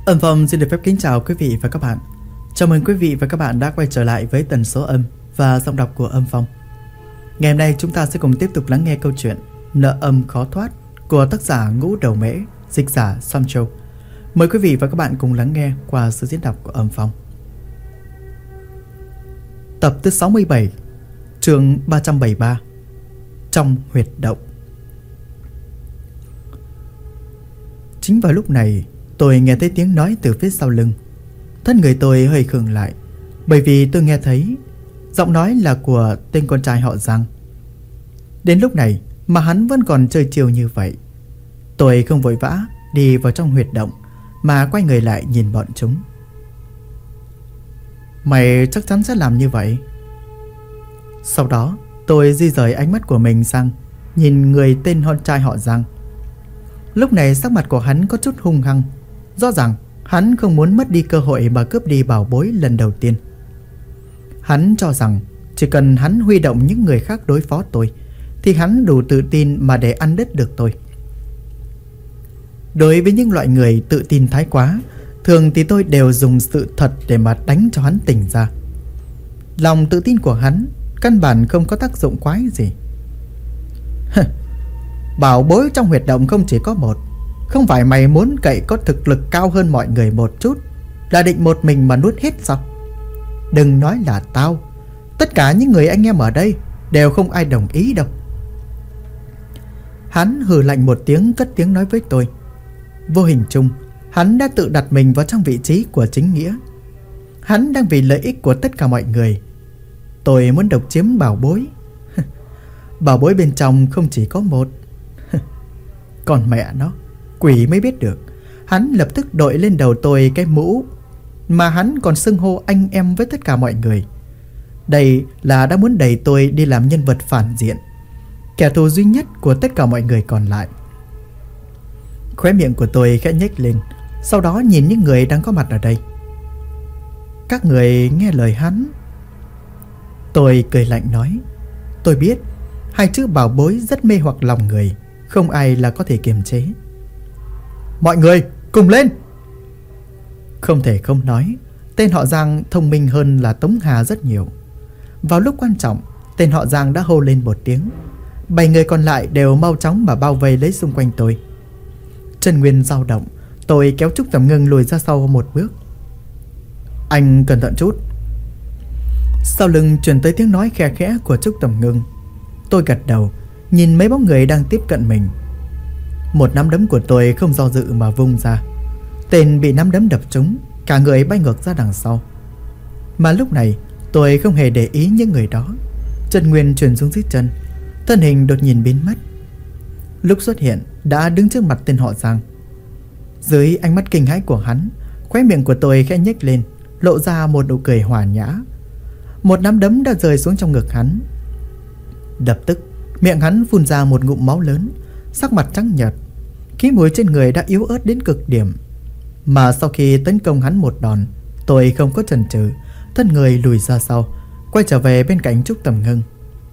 Âm Phong xin được phép kính chào quý vị và các bạn. Chào mừng quý vị và các bạn đã quay trở lại với tần số âm và giọng đọc của Âm Phong. Ngày hôm nay chúng ta sẽ cùng tiếp tục lắng nghe câu chuyện Nợ âm khó thoát của tác giả Ngũ Đầu Mễ, dịch giả Sam Châu. Mời quý vị và các bạn cùng lắng nghe qua sự diễn đọc của Âm Phong. Tập thứ 67, chương 373, Trong huyệt động. Chính vào lúc này, tôi nghe thấy tiếng nói từ phía sau lưng. Thân người tôi hơi khựng lại, bởi vì tôi nghe thấy giọng nói là của tên con trai họ Giang. Đến lúc này mà hắn vẫn còn chơi chiều như vậy. Tôi không vội vã đi vào trong huyệt động, mà quay người lại nhìn bọn chúng. Mày chắc chắn sẽ làm như vậy? Sau đó tôi di rời ánh mắt của mình sang nhìn người tên con trai họ Giang. Lúc này sắc mặt của hắn có chút hung hăng. Rõ ràng hắn không muốn mất đi cơ hội mà cướp đi bảo bối lần đầu tiên. Hắn cho rằng chỉ cần hắn huy động những người khác đối phó tôi thì hắn đủ tự tin mà để ăn đứt được tôi. Đối với những loại người tự tin thái quá, thường thì tôi đều dùng sự thật để mà đánh cho hắn tỉnh ra. Lòng tự tin của hắn căn bản không có tác dụng quái gì. Bảo bối trong huyệt động không chỉ có một. Không phải mày muốn cậy có thực lực cao hơn mọi người một chút là định một mình mà nuốt hết sao? Đừng nói là tao, tất cả những người anh em ở đây đều không ai đồng ý đâu. Hắn hừ lạnh một tiếng, cất tiếng nói với tôi. Vô hình chung hắn đã tự đặt mình vào trong vị trí của chính nghĩa. Hắn đang vì lợi ích của tất cả mọi người. Tôi muốn độc chiếm bảo bối. Bảo bối bên trong không chỉ có một. Còn mẹ nó, quỷ mới biết được. Hắn lập tức đội lên đầu tôi cái mũ mà hắn còn xưng hô anh em với tất cả mọi người. Đây là đã muốn đẩy tôi đi làm nhân vật phản diện, kẻ thù duy nhất của tất cả mọi người còn lại. Khóe miệng của tôi khẽ nhếch lên, sau đó nhìn những người đang có mặt ở đây. Các người nghe lời hắn. Tôi cười lạnh nói. Tôi biết hai chữ bảo bối rất mê hoặc lòng người, không ai là có thể kiềm chế. Mọi người cùng lên. Không thể không nói, tên họ Giang thông minh hơn là Tống Hà rất nhiều. Vào lúc quan trọng, tên họ Giang đã hô lên một tiếng. 7 người còn lại đều mau chóng mà bao vây lấy xung quanh tôi. Chân nguyên dao động, tôi kéo Trúc Tầm Ngưng lùi ra sau một bước. Anh cẩn thận chút. Sau lưng truyền tới tiếng nói khe khẽ của Trúc Tầm Ngưng. Tôi gật đầu, nhìn mấy bóng người đang tiếp cận mình. Một nắm đấm của tôi không do dự mà vung ra. Tên bị nắm đấm đập trúng, cả người bay ngược ra đằng sau. Mà lúc này tôi không hề để ý những người đó. Chân nguyên truyền xuống dưới chân, thân hình đột nhiên biến mất. Lúc xuất hiện đã đứng trước mặt tên họ Giang. Dưới ánh mắt kinh hãi của hắn, khóe miệng của tôi khẽ nhếch lên, lộ ra một nụ cười hòa nhã. Một nắm đấm đã rơi xuống trong ngực hắn. Lập tức miệng hắn phun ra một ngụm máu lớn, sắc mặt trắng nhợt. Khí mùi trên người đã yếu ớt đến cực điểm. Mà sau khi tấn công hắn một đòn, tôi không có chần chừ, thân người lùi ra sau, quay trở về bên cạnh Trúc Tầm Ngưng.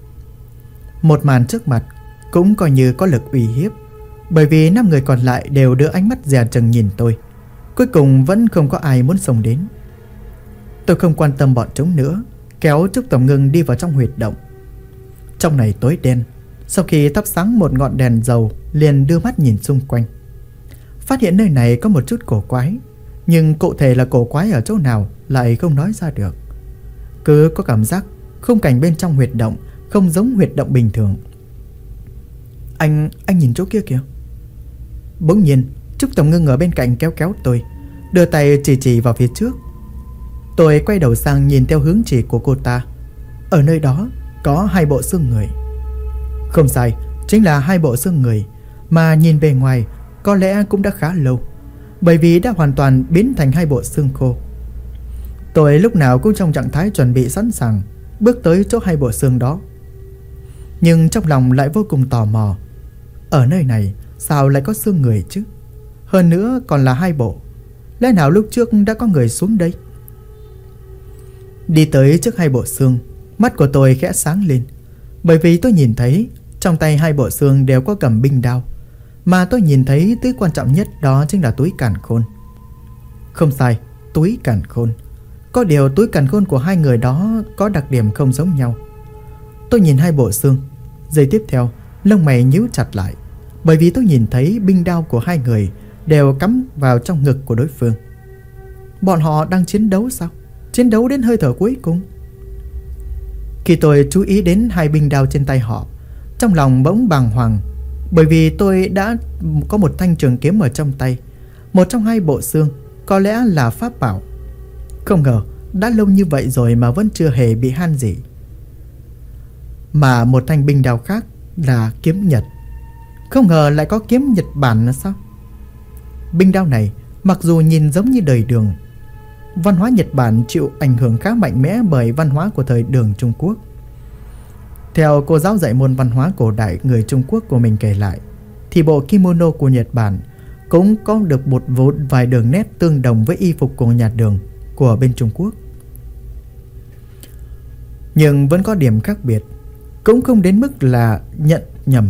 Một màn trước mặt cũng coi như có lực uy hiếp, bởi vì 5 người còn lại đều đưa ánh mắt dè chừng nhìn tôi. Cuối cùng vẫn không có ai muốn xông đến. Tôi không quan tâm bọn chúng nữa, kéo Trúc Tầm Ngưng đi vào trong huyệt động. Trong này tối đen. Sau khi thắp sáng một ngọn đèn dầu, liền đưa mắt nhìn xung quanh. Phát hiện nơi này có một chút cổ quái, nhưng cụ thể là cổ quái ở chỗ nào lại không nói ra được. Cứ có cảm giác khung cảnh bên trong huyệt động không giống huyệt động bình thường. Anh nhìn chỗ kia kìa. Bỗng nhiên Trúc Tầm Ngưng ở bên cạnh kéo kéo tôi, đưa tay chỉ vào phía trước. Tôi quay đầu sang nhìn theo hướng chỉ của cô ta. Ở nơi đó có 2 bộ xương người. Không sai, chính là 2 bộ xương người, mà nhìn bề ngoài có lẽ cũng đã khá lâu, bởi vì đã hoàn toàn biến thành 2 bộ xương khô. Tôi lúc nào cũng trong trạng thái chuẩn bị sẵn sàng bước tới chỗ 2 bộ xương đó. Nhưng trong lòng lại vô cùng tò mò. Ở nơi này sao lại có xương người chứ? Hơn nữa còn là 2 bộ. Lẽ nào lúc trước đã có người xuống đây? Đi tới trước 2 bộ xương, mắt của tôi khẽ sáng lên, bởi vì tôi nhìn thấy trong tay 2 bộ xương đều có cầm binh đao. Mà tôi nhìn thấy thứ quan trọng nhất đó chính là túi càn khôn. Không sai, túi càn khôn. Có điều túi càn khôn của hai người đó có đặc điểm không giống nhau. Tôi nhìn hai bộ xương. Giây tiếp theo, lông mày nhíu chặt lại, bởi vì tôi nhìn thấy binh đao của hai người đều cắm vào trong ngực của đối phương. Bọn họ đang chiến đấu sao? Chiến đấu đến hơi thở cuối cùng. Khi tôi chú ý đến hai binh đao trên tay họ, trong lòng bỗng bàng hoàng, bởi vì tôi đã có một thanh trường kiếm ở trong tay. Một trong hai bộ xương có lẽ là pháp bảo. Không ngờ đã lâu như vậy rồi mà vẫn chưa hề bị han gì. Mà một thanh binh đao khác là kiếm Nhật. Không ngờ lại có kiếm Nhật Bản là sao? Binh đao này mặc dù nhìn giống như đời Đường, văn hóa Nhật Bản chịu ảnh hưởng khá mạnh mẽ bởi văn hóa của thời Đường Trung Quốc. Theo cô giáo dạy môn văn hóa cổ đại người Trung Quốc của mình kể lại, thì bộ kimono của Nhật Bản cũng có được một vài đường nét tương đồng với y phục của nhà Đường của bên Trung Quốc. Nhưng vẫn có điểm khác biệt, cũng không đến mức là nhận nhầm.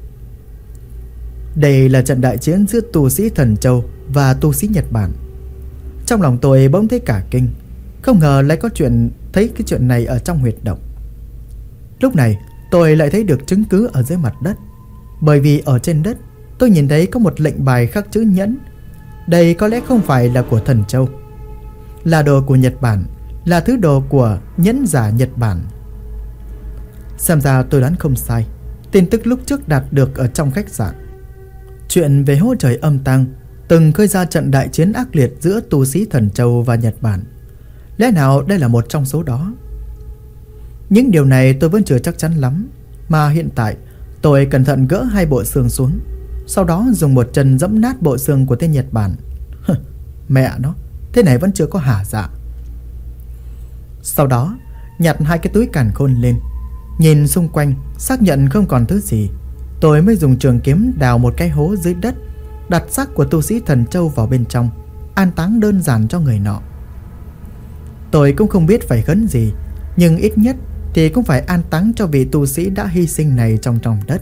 Đây là trận đại chiến giữa tu sĩ Thần Châu và tu sĩ Nhật Bản. Trong lòng tôi bỗng thấy cả kinh, không ngờ lại có thấy cái chuyện này ở trong huyệt động. Lúc này tôi lại thấy được chứng cứ ở dưới mặt đất, bởi vì ở trên đất tôi nhìn thấy có một lệnh bài khắc chữ nhẫn. Đây có lẽ không phải là của Thần Châu, là đồ của Nhật Bản, là thứ đồ của nhẫn giả Nhật Bản. Xem ra tôi đoán không sai. Tin tức lúc trước đạt được ở trong khách sạn, chuyện về hố trời âm tang từng khơi ra trận đại chiến ác liệt giữa tu sĩ Thần Châu và Nhật Bản. Lẽ nào đây là một trong số đó? Những điều này tôi vẫn chưa chắc chắn lắm, mà hiện tại tôi cẩn thận gỡ hai bộ xương xuống, sau đó dùng một chân giẫm nát bộ xương của tên Nhật Bản. Mẹ nó, thế này vẫn chưa có hả dạ. Sau đó nhặt hai cái túi càn khôn lên, nhìn xung quanh xác nhận không còn thứ gì, tôi mới dùng trường kiếm đào một cái hố dưới đất, đặt xác của tu sĩ Thần Châu vào bên trong, an táng đơn giản cho người nọ. Tôi cũng không biết phải khấn gì, nhưng ít nhất thì cũng phải an táng cho vị tu sĩ đã hy sinh này trong đất.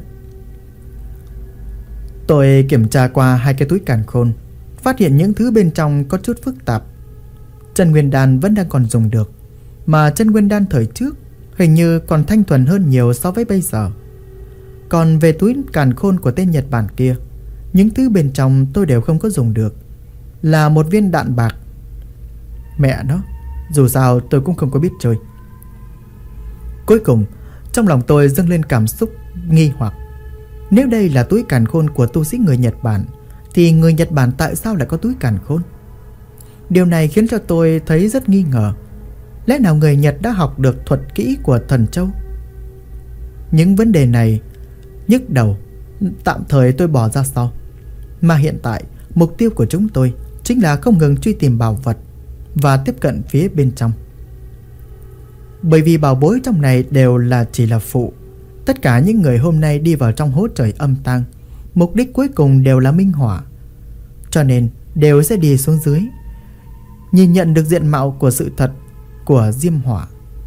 Tôi kiểm tra qua hai cái túi càn khôn, phát hiện những thứ bên trong có chút phức tạp. Chân nguyên đan vẫn đang còn dùng được, mà chân nguyên đan thời trước hình như còn thanh thuần hơn nhiều so với bây giờ. Còn về túi càn khôn của tên Nhật Bản kia, những thứ bên trong tôi đều không có dùng được, là một viên đạn bạc. Mẹ nó, dù sao tôi cũng không có biết chơi. Cuối cùng trong lòng tôi dâng lên cảm xúc nghi hoặc. Nếu đây là túi càn khôn của tu sĩ người Nhật Bản, thì người Nhật Bản tại sao lại có túi càn khôn? Điều này khiến cho tôi thấy rất nghi ngờ. Lẽ nào người Nhật đã học được thuật kỹ của Thần Châu? Những vấn đề này nhức đầu, tạm thời tôi bỏ ra sau. Mà hiện tại mục tiêu của chúng tôi chính là không ngừng truy tìm bảo vật và tiếp cận phía bên trong. Bởi vì bảo bối trong này đều chỉ là phụ. Tất cả những người hôm nay đi vào trong hố trời âm tang, mục đích cuối cùng đều là minh hỏa, cho nên đều sẽ đi xuống dưới, nhìn nhận được diện mạo của sự thật của diêm hỏa.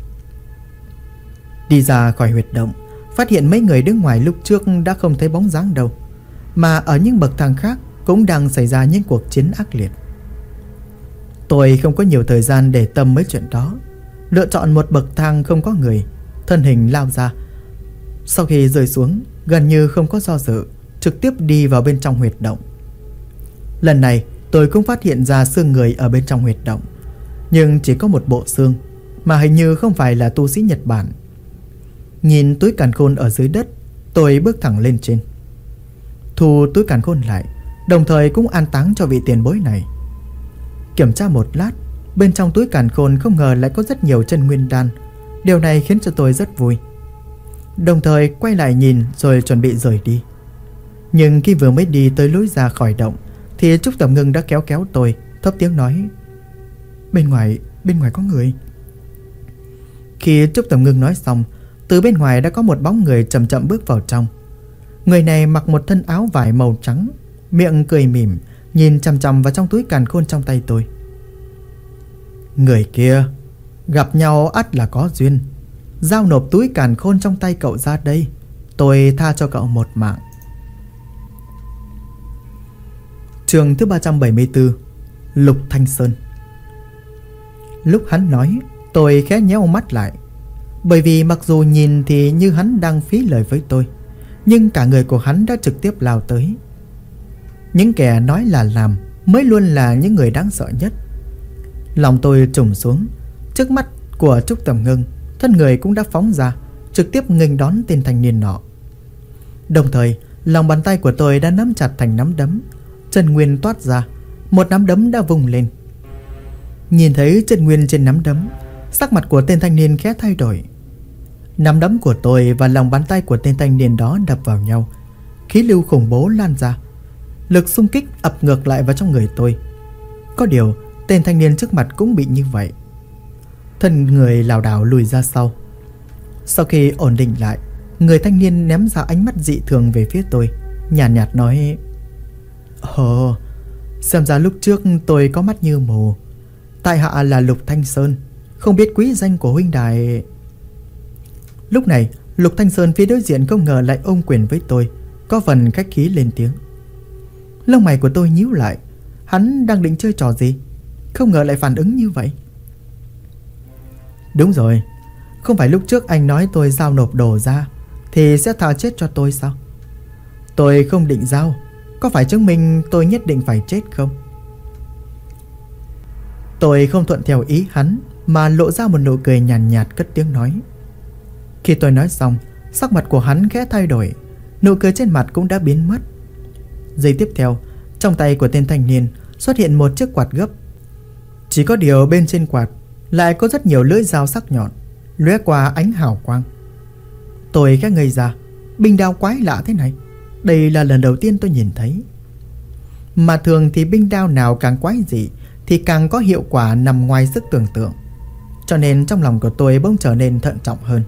Đi ra khỏi huyệt động, phát hiện mấy người đứng ngoài lúc trước đã không thấy bóng dáng đâu, mà ở những bậc thang khác cũng đang xảy ra những cuộc chiến ác liệt. Tôi không có nhiều thời gian để tâm mấy chuyện đó, lựa chọn một bậc thang không có người, thân hình lao ra. Sau khi rơi xuống, gần như không có do dự, trực tiếp đi vào bên trong huyệt động. Lần này tôi cũng phát hiện ra xương người ở bên trong huyệt động, nhưng chỉ có một bộ xương, mà hình như không phải là tu sĩ Nhật Bản. Nhìn túi càn khôn ở dưới đất, tôi bước thẳng lên trên, thu túi càn khôn lại, đồng thời cũng an táng cho vị tiền bối này. Kiểm tra một lát, bên trong túi càn khôn không ngờ lại có rất nhiều chân nguyên đan. Điều này khiến cho tôi rất vui, đồng thời quay lại nhìn rồi chuẩn bị rời đi. Nhưng khi vừa mới đi tới lối ra khỏi động, thì Trúc Tầm Ngưng đã kéo tôi, thấp tiếng nói: bên ngoài có người. Khi Trúc Tầm Ngưng nói xong, từ bên ngoài đã có một bóng người chậm chậm bước vào trong. Người này mặc một thân áo vải màu trắng, miệng cười mỉm, nhìn chằm chằm vào trong túi càn khôn trong tay tôi. Người kia, gặp nhau ắt là có duyên. Giao nộp túi càn khôn trong tay cậu ra đây, tôi tha cho cậu một mạng. Chương thứ 374, Lục Thanh Sơn. Lúc hắn nói, tôi khẽ nheo mắt lại. Bởi vì mặc dù nhìn thì như hắn đang phí lời với tôi, nhưng cả người của hắn đã trực tiếp lao tới. Những kẻ nói là làm mới luôn là những người đáng sợ nhất. Lòng tôi trùng xuống. Trước mắt của Trúc Tầm Ngưng, thân người cũng đã phóng ra, trực tiếp nghênh đón tên thanh niên nọ. Đồng thời, lòng bàn tay của tôi đã nắm chặt thành nắm đấm. Chân nguyên toát ra, một nắm đấm đã vung lên. Nhìn thấy chân nguyên trên nắm đấm, sắc mặt của tên thanh niên khẽ thay đổi. Nắm đấm của tôi và lòng bàn tay của tên thanh niên đó đập vào nhau, khí lưu khủng bố lan ra, lực xung kích ập ngược lại vào trong người tôi. Có điều tên thanh niên trước mặt cũng bị như vậy, thân người lảo đảo lùi ra sau. Sau khi ổn định lại, người thanh niên ném ra ánh mắt dị thường về phía tôi, nhàn nhạt nói: Ồ, xem ra lúc trước tôi có mắt như mù. Tại hạ là Lục Thanh Sơn, không biết quý danh của huynh đài. Lúc này Lục Thanh Sơn phía đối diện không ngờ lại ôm quyền với tôi, có phần khách khí lên tiếng. Lông mày của tôi nhíu lại. Hắn đang định chơi trò gì, không ngờ lại phản ứng như vậy. Đúng rồi, không phải lúc trước anh nói tôi giao nộp đồ ra thì sẽ tha chết cho tôi sao? Tôi không định giao, có phải chứng minh tôi nhất định phải chết không? Tôi không thuận theo ý hắn mà lộ ra một nụ cười nhàn nhạt cất tiếng nói. Khi tôi nói xong, sắc mặt của hắn khẽ thay đổi, nụ cười trên mặt cũng đã biến mất. Giây tiếp theo, trong tay của tên thanh niên xuất hiện một chiếc quạt gấp. Chỉ có điều bên trên quạt lại có rất nhiều lưỡi dao sắc nhọn lóe qua ánh hào quang. Tôi khẽ ngây ra, binh đao quái lạ thế này, đây là lần đầu tiên tôi nhìn thấy. Mà thường thì binh đao nào càng quái dị thì càng có hiệu quả nằm ngoài sức tưởng tượng, cho nên trong lòng của tôi bỗng trở nên thận trọng hơn.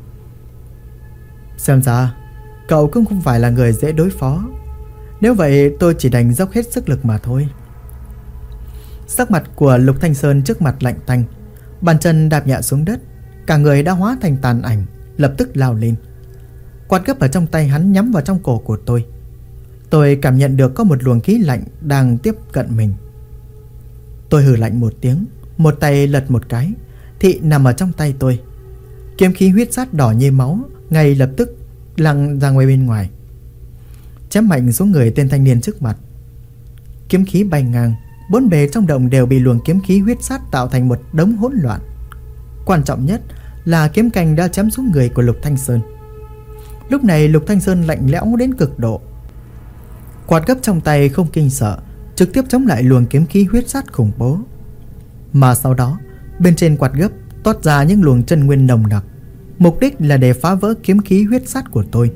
Xem ra cậu cũng không phải là người dễ đối phó. Nếu vậy tôi chỉ đành dốc hết sức lực mà thôi. Sắc mặt của Lục Thanh Sơn trước mặt lạnh tanh, bàn chân đạp nhẹ xuống đất, cả người đã hóa thành tàn ảnh, lập tức lao lên. Quạt gấp ở trong tay hắn nhắm vào trong cổ của tôi. Tôi cảm nhận được có một luồng khí lạnh đang tiếp cận mình. Tôi hừ lạnh một tiếng, một tay lật một cái, thị nằm ở trong tay tôi. Kiếm khí huyết sát đỏ như máu ngay lập tức lăn ra ngoài bên ngoài, chém mạnh xuống người tên thanh niên trước mặt. Kiếm khí bay ngang, bốn bề trong động đều bị luồng kiếm khí huyết sát tạo thành một đống hỗn loạn. Quan trọng nhất là kiếm cành đã chém xuống người của Lục Thanh Sơn. Lúc này Lục Thanh Sơn lạnh lẽo đến cực độ. Quạt gấp trong tay không kinh sợ, trực tiếp chống lại luồng kiếm khí huyết sát khủng bố. Mà sau đó, bên trên quạt gấp toát ra những luồng chân nguyên nồng nặc, mục đích là để phá vỡ kiếm khí huyết sát của tôi.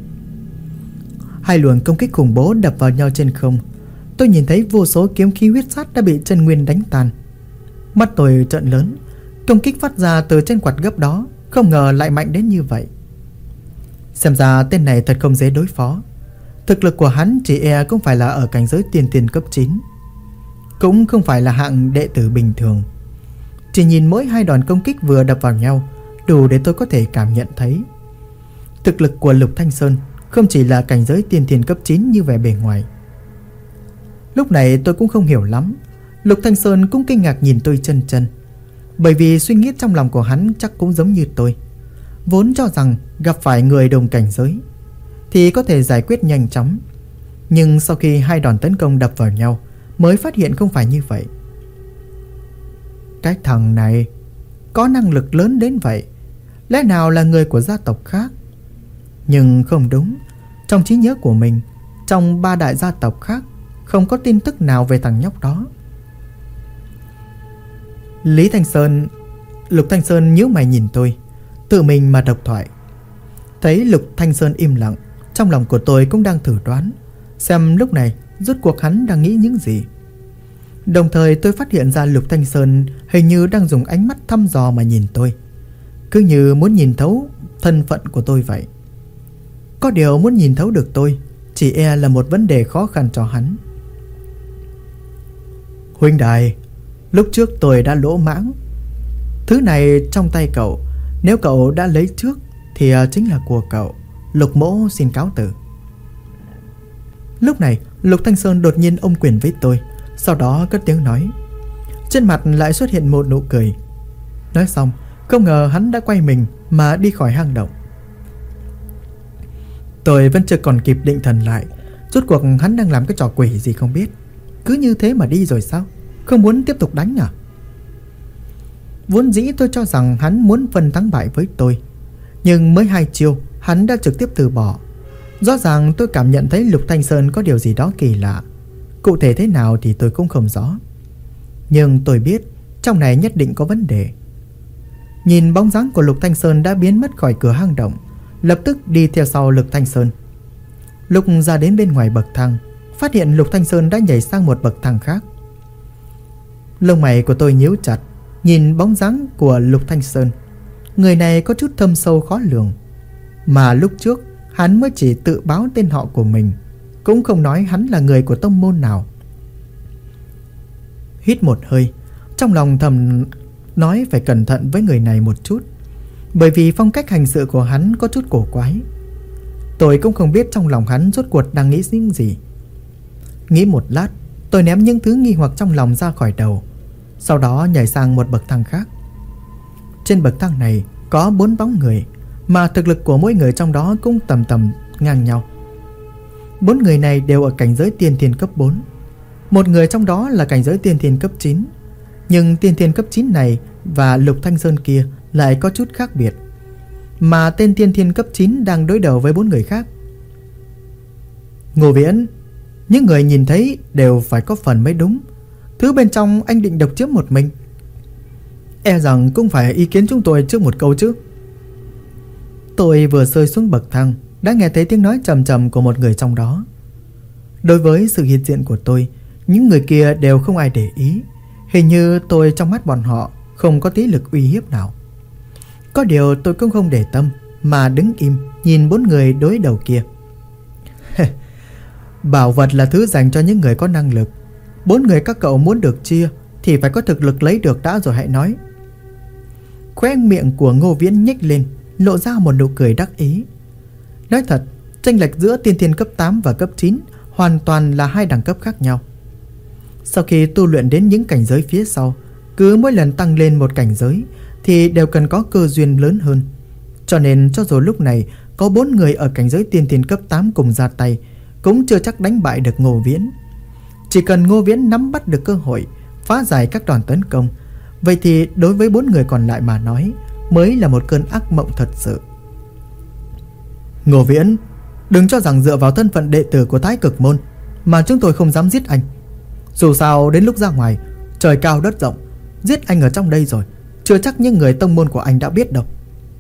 Hai luồng công kích khủng bố đập vào nhau trên không. Tôi nhìn thấy vô số kiếm khí huyết sát đã bị chân nguyên đánh tan. Mắt tôi trợn lớn, công kích phát ra từ trên quạt gấp đó không ngờ lại mạnh đến như vậy. Xem ra tên này thật không dễ đối phó. Thực lực của hắn chỉ e cũng phải là ở cảnh giới tiên tiền cấp 9, cũng không phải là hạng đệ tử bình thường. Chỉ nhìn mỗi hai đòn công kích vừa đập vào nhau đủ để tôi có thể cảm nhận thấy thực lực của Lục Thanh Sơn không chỉ là cảnh giới tiên tiền cấp 9 như vẻ bề ngoài. Lúc này tôi cũng không hiểu lắm. Lục Thanh Sơn cũng kinh ngạc nhìn tôi chân chân, bởi vì suy nghĩ trong lòng của hắn chắc cũng giống như tôi, vốn cho rằng gặp phải người đồng cảnh giới thì có thể giải quyết nhanh chóng. Nhưng sau khi hai đòn tấn công đập vào nhau mới phát hiện không phải như vậy. Cái thằng này có năng lực lớn đến vậy, lẽ nào là người của gia tộc khác? Nhưng không đúng, trong trí nhớ của mình, trong 3 đại gia tộc khác không có tin tức nào về thằng nhóc đó. Lục Thanh Sơn nhíu mày nhìn tôi, tự mình mà độc thoại. Thấy Lục Thanh Sơn im lặng, trong lòng của tôi cũng đang thử đoán xem lúc này rốt cuộc hắn đang nghĩ những gì. Đồng thời tôi phát hiện ra Lục Thanh Sơn hình như đang dùng ánh mắt thăm dò mà nhìn tôi, cứ như muốn nhìn thấu thân phận của tôi vậy. Có điều muốn nhìn thấu được tôi chỉ e là một vấn đề khó khăn cho hắn. Huynh đài, lúc trước tôi đã lỗ mãng. Thứ này trong tay cậu, nếu cậu đã lấy trước thì chính là của cậu. Lục mỗ xin cáo từ. Lúc này Lục Thanh Sơn đột nhiên ôm quyền với tôi, sau đó cất tiếng nói. trên mặt lại xuất hiện một nụ cười. Nói xong, không ngờ hắn đã quay mình mà đi khỏi hang động. Tôi vẫn chưa còn kịp định thần lại, rốt cuộc hắn đang làm cái trò quỷ gì không biết. Cứ như thế mà đi rồi sao? Không muốn tiếp tục đánh à? Vốn dĩ tôi cho rằng hắn muốn phân thắng bại với tôi, nhưng mới 2 chiêu hắn đã trực tiếp từ bỏ. Rõ ràng tôi cảm nhận thấy Lục Thanh Sơn có điều gì đó kỳ lạ. Cụ thể thế nào thì tôi cũng không rõ, nhưng tôi biết trong này nhất định có vấn đề. Nhìn bóng dáng của Lục Thanh Sơn đã biến mất khỏi cửa hang động, lập tức đi theo sau Lục Thanh Sơn. Lúc ra đến bên ngoài bậc thang, phát hiện Lục Thanh Sơn đã nhảy sang một bậc thang khác. Lông mày của tôi nhíu chặt, nhìn bóng dáng của Lục Thanh Sơn. Người này có chút thâm sâu khó lường, mà lúc trước hắn mới chỉ tự báo tên họ của mình, cũng không nói hắn là người của tông môn nào. Hít một hơi, trong lòng thầm nói phải cẩn thận với người này một chút, bởi vì phong cách hành sự của hắn có chút cổ quái. Tôi cũng không biết trong lòng hắn rốt cuộc đang nghĩ những gì. Nghĩ một lát, tôi ném những thứ nghi hoặc trong lòng ra khỏi đầu, sau đó nhảy sang một bậc thang khác. Trên bậc thang này có 4 bóng người, mà thực lực của mỗi người trong đó cũng tầm ngang nhau. 4 người này đều ở cảnh giới tiên thiên cấp 4. Một người trong đó là cảnh giới tiên thiên cấp 9, nhưng tiên thiên cấp 9 này và Lục Thanh Sơn kia lại có chút khác biệt, mà tên tiên thiên cấp 9 đang đối đầu với 4 người khác. Ngô Viễn, những người nhìn thấy đều phải có phần mới đúng. Thứ bên trong anh định độc chiếm một mình, e rằng cũng phải ý kiến chúng tôi trước một câu chứ. Tôi vừa rơi xuống bậc thang đã nghe thấy tiếng nói trầm trầm của một người trong đó. Đối với sự hiện diện của tôi, những người kia đều không ai để ý. Hình như tôi trong mắt bọn họ không có tí lực uy hiếp nào. Có điều tôi cũng không để tâm, mà đứng im nhìn 4 người đối đầu kia. Bảo vật là thứ dành cho những người có năng lực. 4 người các cậu muốn được chia thì phải có thực lực lấy được đã rồi hãy nói. Khóe miệng của Ngô Viễn nhếch lên, lộ ra một nụ cười đắc ý. Nói thật, chênh lệch giữa tiên thiên cấp 8 và cấp 9 hoàn toàn là 2 đẳng cấp khác nhau. Sau khi tu luyện đến những cảnh giới phía sau, cứ mỗi lần tăng lên một cảnh giới thì đều cần có cơ duyên lớn hơn. Cho nên cho dù lúc này có 4 người ở cảnh giới tiên thiên cấp 8 cùng ra tay, cũng chưa chắc đánh bại được Ngô Viễn. Chỉ cần Ngô Viễn nắm bắt được cơ hội phá giải các đòn tấn công, vậy thì đối với 4 người còn lại mà nói mới là một cơn ác mộng thật sự. Ngô Viễn, đừng cho rằng dựa vào thân phận đệ tử của Thái Cực Môn mà chúng tôi không dám giết anh. Dù sao đến lúc ra ngoài, trời cao đất rộng, giết anh ở trong đây rồi, chưa chắc những người tông môn của anh đã biết đâu.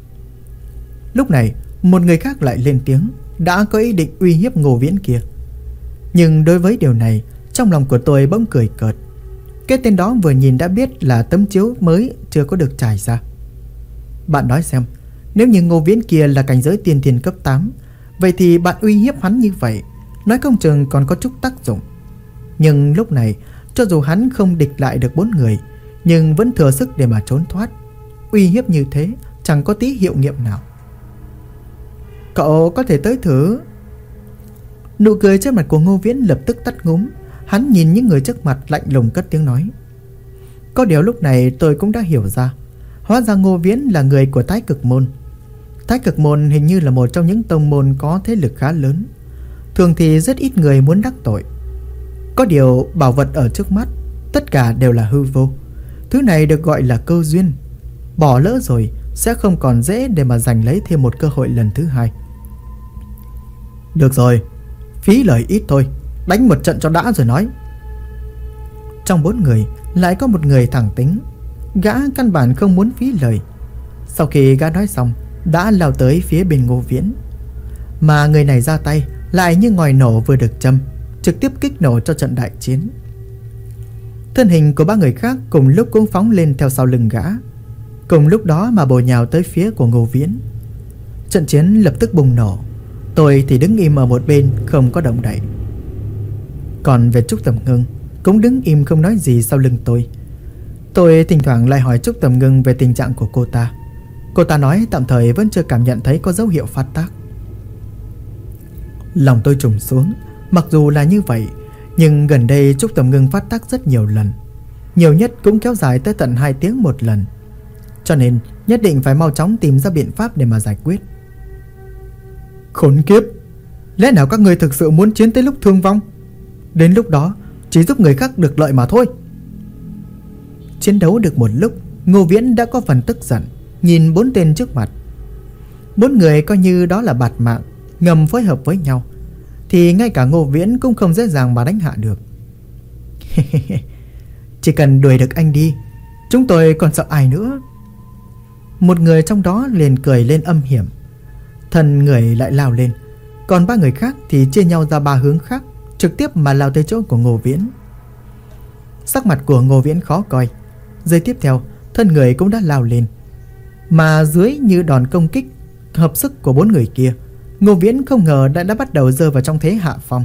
Lúc này một người khác lại lên tiếng, đã có ý định uy hiếp Ngô Viễn kia. Nhưng đối với điều này, trong lòng của tôi bỗng cười cợt. Cái tên đó vừa nhìn đã biết là tấm chiếu mới chưa có được trải ra. Bạn nói xem, nếu như Ngô Viễn kia là cảnh giới tiên thiên cấp 8, vậy thì bạn uy hiếp hắn như vậy, nói không chừng còn có chút tác dụng. Nhưng lúc này, cho dù hắn không địch lại được 4 người, nhưng vẫn thừa sức để mà trốn thoát. Uy hiếp như thế chẳng có tí hiệu nghiệm nào. Cậu có thể tới thử. Nụ cười trên mặt của Ngô Viễn lập tức tắt ngúm. Hắn nhìn những người trước mặt lạnh lùng cất tiếng nói. Có điều lúc này tôi cũng đã hiểu ra, hóa ra Ngô Viễn là người của Thái Cực Môn. Thái Cực Môn hình như là một trong những tông môn có thế lực khá lớn, thường thì rất ít người muốn đắc tội. Có điều bảo vật ở trước mắt tất cả đều là hư vô. Thứ này được gọi là cơ duyên, bỏ lỡ rồi sẽ không còn dễ để mà giành lấy thêm một cơ hội lần thứ hai. Được rồi, phí lời ít thôi, đánh một trận cho đã rồi nói. Trong 4 người lại có một người thẳng tính, gã căn bản không muốn phí lời. Sau khi gã nói xong, đã lao tới phía bên Ngô Viễn. Mà người này ra tay lại như ngòi nổ vừa được châm, trực tiếp kích nổ cho trận đại chiến. Thân hình của 3 người khác cùng lúc cũng phóng lên theo sau lưng gã, cùng lúc đó mà bổ nhào tới phía của Ngô Viễn. Trận chiến lập tức bùng nổ. Tôi thì đứng im ở một bên không có động đậy. Còn về Trúc Tầm Ngưng cũng đứng im không nói gì sau lưng tôi. Tôi thỉnh thoảng lại hỏi Trúc Tầm Ngưng về tình trạng của cô ta. Cô ta nói tạm thời vẫn chưa cảm nhận thấy có dấu hiệu phát tác. Lòng tôi trùng xuống. Mặc dù là như vậy, nhưng gần đây Trúc Tầm Ngưng phát tác rất nhiều lần. nhiều nhất cũng kéo dài tới tận 2 tiếng một lần. Cho nên nhất định phải mau chóng tìm ra biện pháp để mà giải quyết. Khốn kiếp, lẽ nào các người thực sự muốn chiến tới lúc thương vong? Đến lúc đó chỉ giúp người khác được lợi mà thôi. Chiến đấu được một lúc, Ngô Viễn đã có phần tức giận, nhìn 4 tên trước mặt. 4 người coi như đó là bạt mạng, ngầm phối hợp với nhau, thì ngay cả Ngô Viễn cũng không dễ dàng mà đánh hạ được. Chỉ cần đuổi được anh đi, chúng tôi còn sợ ai nữa. Một người trong đó liền cười lên âm hiểm. Thân người lại lao lên, còn 3 người khác thì chia nhau ra 3 hướng khác, trực tiếp mà lao tới chỗ của Ngô Viễn. Sắc mặt của Ngô Viễn khó coi. Giây tiếp theo, thân người cũng đã lao lên, mà dưới như đòn công kích hợp sức của 4 người kia, Ngô Viễn không ngờ đã bắt đầu rơi vào trong thế hạ phong.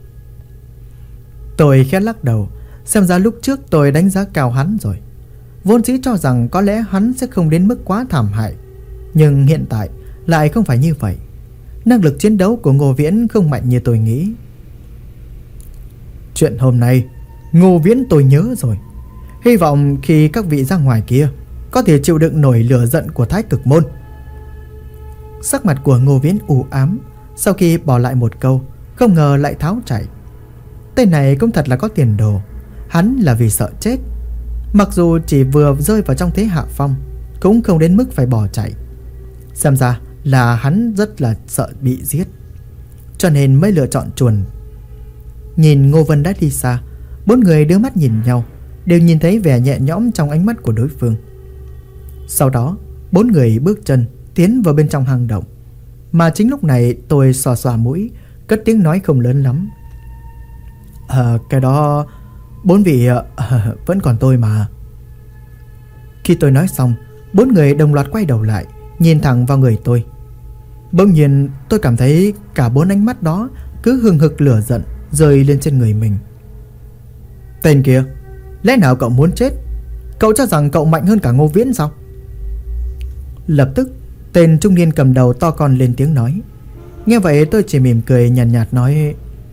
Tôi khẽ lắc đầu, xem ra lúc trước tôi đánh giá cao hắn rồi. Vốn dĩ cho rằng có lẽ hắn sẽ không đến mức quá thảm hại, nhưng hiện tại lại không phải như vậy. Năng lực chiến đấu của Ngô Viễn không mạnh như tôi nghĩ. Chuyện hôm nay Ngô Viễn tôi nhớ rồi. Hy vọng khi các vị ra ngoài kia có thể chịu đựng nổi lửa giận của Thái Cực Môn. Sắc mặt của Ngô Viễn u ám. Sau khi bỏ lại một câu, không ngờ lại tháo chạy. Tên này cũng thật là có tiền đồ. Hắn là vì sợ chết. Mặc dù chỉ vừa rơi vào trong thế hạ phong, cũng không đến mức phải bỏ chạy. Xem ra là hắn rất là sợ bị giết, cho nên mới lựa chọn chuồn. Nhìn Ngô Vân đã đi xa, 4 người đưa mắt nhìn nhau, đều nhìn thấy vẻ nhẹ nhõm trong ánh mắt của đối phương. Sau đó 4 người bước chân tiến vào bên trong hang động. Mà chính lúc này tôi xòa xòa mũi, cất tiếng nói không lớn lắm. Cái đó 4 vị vẫn còn tôi mà. Khi tôi nói xong, 4 người đồng loạt quay đầu lại, nhìn thẳng vào người tôi. Bỗng nhiên tôi cảm thấy cả 4 ánh mắt đó cứ hừng hực lửa giận rơi lên trên người mình. Tên kia, lẽ nào cậu muốn chết? Cậu cho rằng cậu mạnh hơn cả Ngô Viễn sao? Lập tức tên trung niên cầm đầu to con lên tiếng nói. Nghe vậy tôi chỉ mỉm cười nhàn nhạt nói,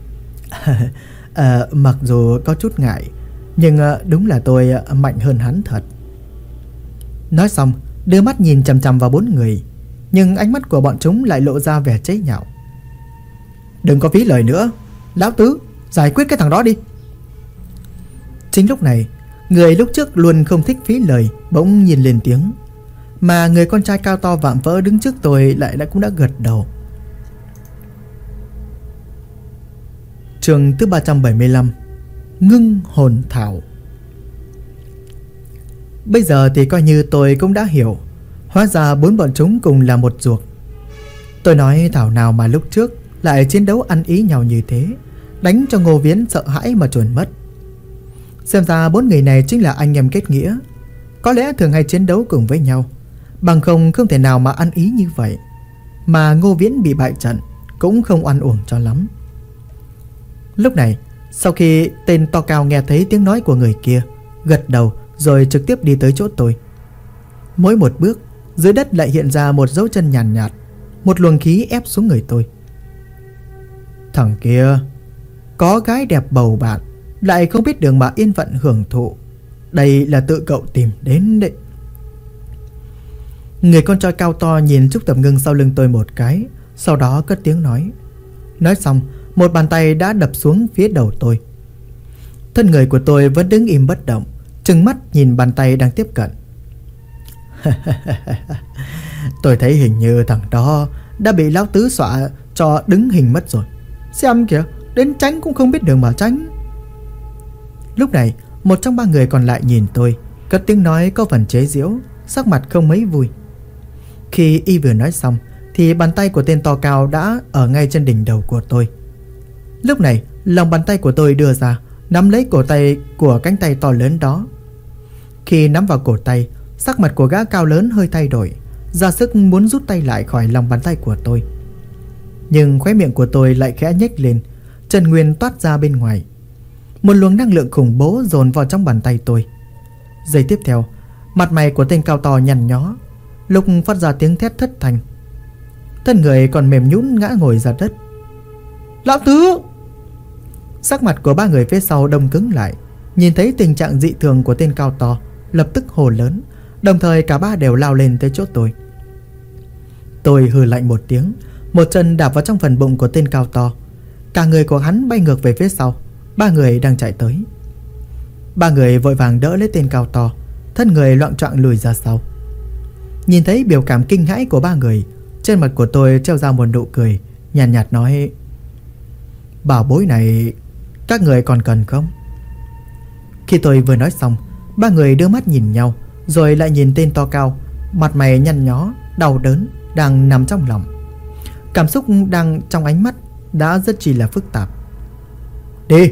mặc dù có chút ngại, nhưng đúng là tôi mạnh hơn hắn thật. Nói xong đưa mắt nhìn chằm chằm vào 4 người, nhưng ánh mắt của bọn chúng lại lộ ra vẻ chế nhạo. Đừng có phí lời nữa, lão tứ, giải quyết cái thằng đó đi. Chính lúc này, người lúc trước luôn không thích phí lời bỗng nhìn lên tiếng, mà người con trai cao to vạm vỡ đứng trước tôi lại cũng đã gật đầu. Chương thứ 375, Ngưng hồn thảo. Bây giờ thì coi như tôi cũng đã hiểu, hóa ra 4 bọn chúng cùng là một ruột. Tôi nói thảo nào mà lúc trước lại chiến đấu ăn ý nhau như thế, đánh cho Ngô Viễn sợ hãi mà chuồn mất. Xem ra 4 người này chính là anh em kết nghĩa, có lẽ thường hay chiến đấu cùng với nhau, bằng không thể nào mà ăn ý như vậy. Mà Ngô Viễn bị bại trận cũng không oan uổng cho lắm. Lúc này, sau khi tên to cao nghe thấy tiếng nói của người kia, gật đầu rồi trực tiếp đi tới chỗ tôi. Mỗi một bước, dưới đất lại hiện ra một dấu chân nhàn nhạt, một luồng khí ép xuống người tôi. Thằng kia có gái đẹp bầu bạn, lại không biết đường mà yên phận hưởng thụ. Đây là tự cậu tìm đến đấy. Người con trai cao to nhìn Trúc Tầm Ngưng sau lưng tôi một cái, sau đó cất tiếng nói. Nói xong, một bàn tay đã đập xuống phía đầu tôi. Thân người của tôi vẫn đứng im bất động, trừng mắt nhìn bàn tay đang tiếp cận. Tôi thấy hình như thằng đó đã bị lão tứ xọa cho đứng hình mất rồi. Xem kìa, đến tránh cũng không biết đường mà tránh. Lúc này, một trong 3 người còn lại nhìn tôi, cất tiếng nói có phần chế giễu, sắc mặt không mấy vui. Khi y vừa nói xong thì bàn tay của tên to cao đã ở ngay trên đỉnh đầu của tôi. Lúc này, lòng bàn tay của tôi đưa ra, nắm lấy cổ tay của cánh tay to lớn đó. Khi nắm vào cổ tay, sắc mặt của gã cao lớn hơi thay đổi, ra sức muốn rút tay lại khỏi lòng bàn tay của tôi. Nhưng khóe miệng của tôi lại khẽ nhếch lên, chân nguyên toát ra bên ngoài. Một luồng năng lượng khủng bố dồn vào trong bàn tay tôi. Giây tiếp theo, mặt mày của tên cao to nhăn nhó, lúc phát ra tiếng thét thất thanh. Thân người còn mềm nhũn ngã ngồi ra đất. Lão tứ! Sắc mặt của 3 người phía sau đông cứng lại. Nhìn thấy tình trạng dị thường của tên cao to, lập tức hô lớn, đồng thời cả ba đều lao lên tới chỗ tôi. Tôi hừ lạnh một tiếng, một chân đạp vào trong phần bụng của tên cao to. Cả người của hắn bay ngược về phía sau. Ba người đang chạy tới. Ba người vội vàng đỡ lấy tên cao to, thân người loạng choạng lùi ra sau. Nhìn thấy biểu cảm kinh hãi của ba người, trên mặt của tôi treo ra một nụ cười, nhàn nhạt nói: bảo bối này các người còn cần không? Khi tôi vừa nói xong, ba người đưa mắt nhìn nhau, rồi lại nhìn tên to cao, mặt mày nhăn nhó, đau đớn đang nằm trong lòng. Cảm xúc đang trong ánh mắt đã rất chi là phức tạp. Đi!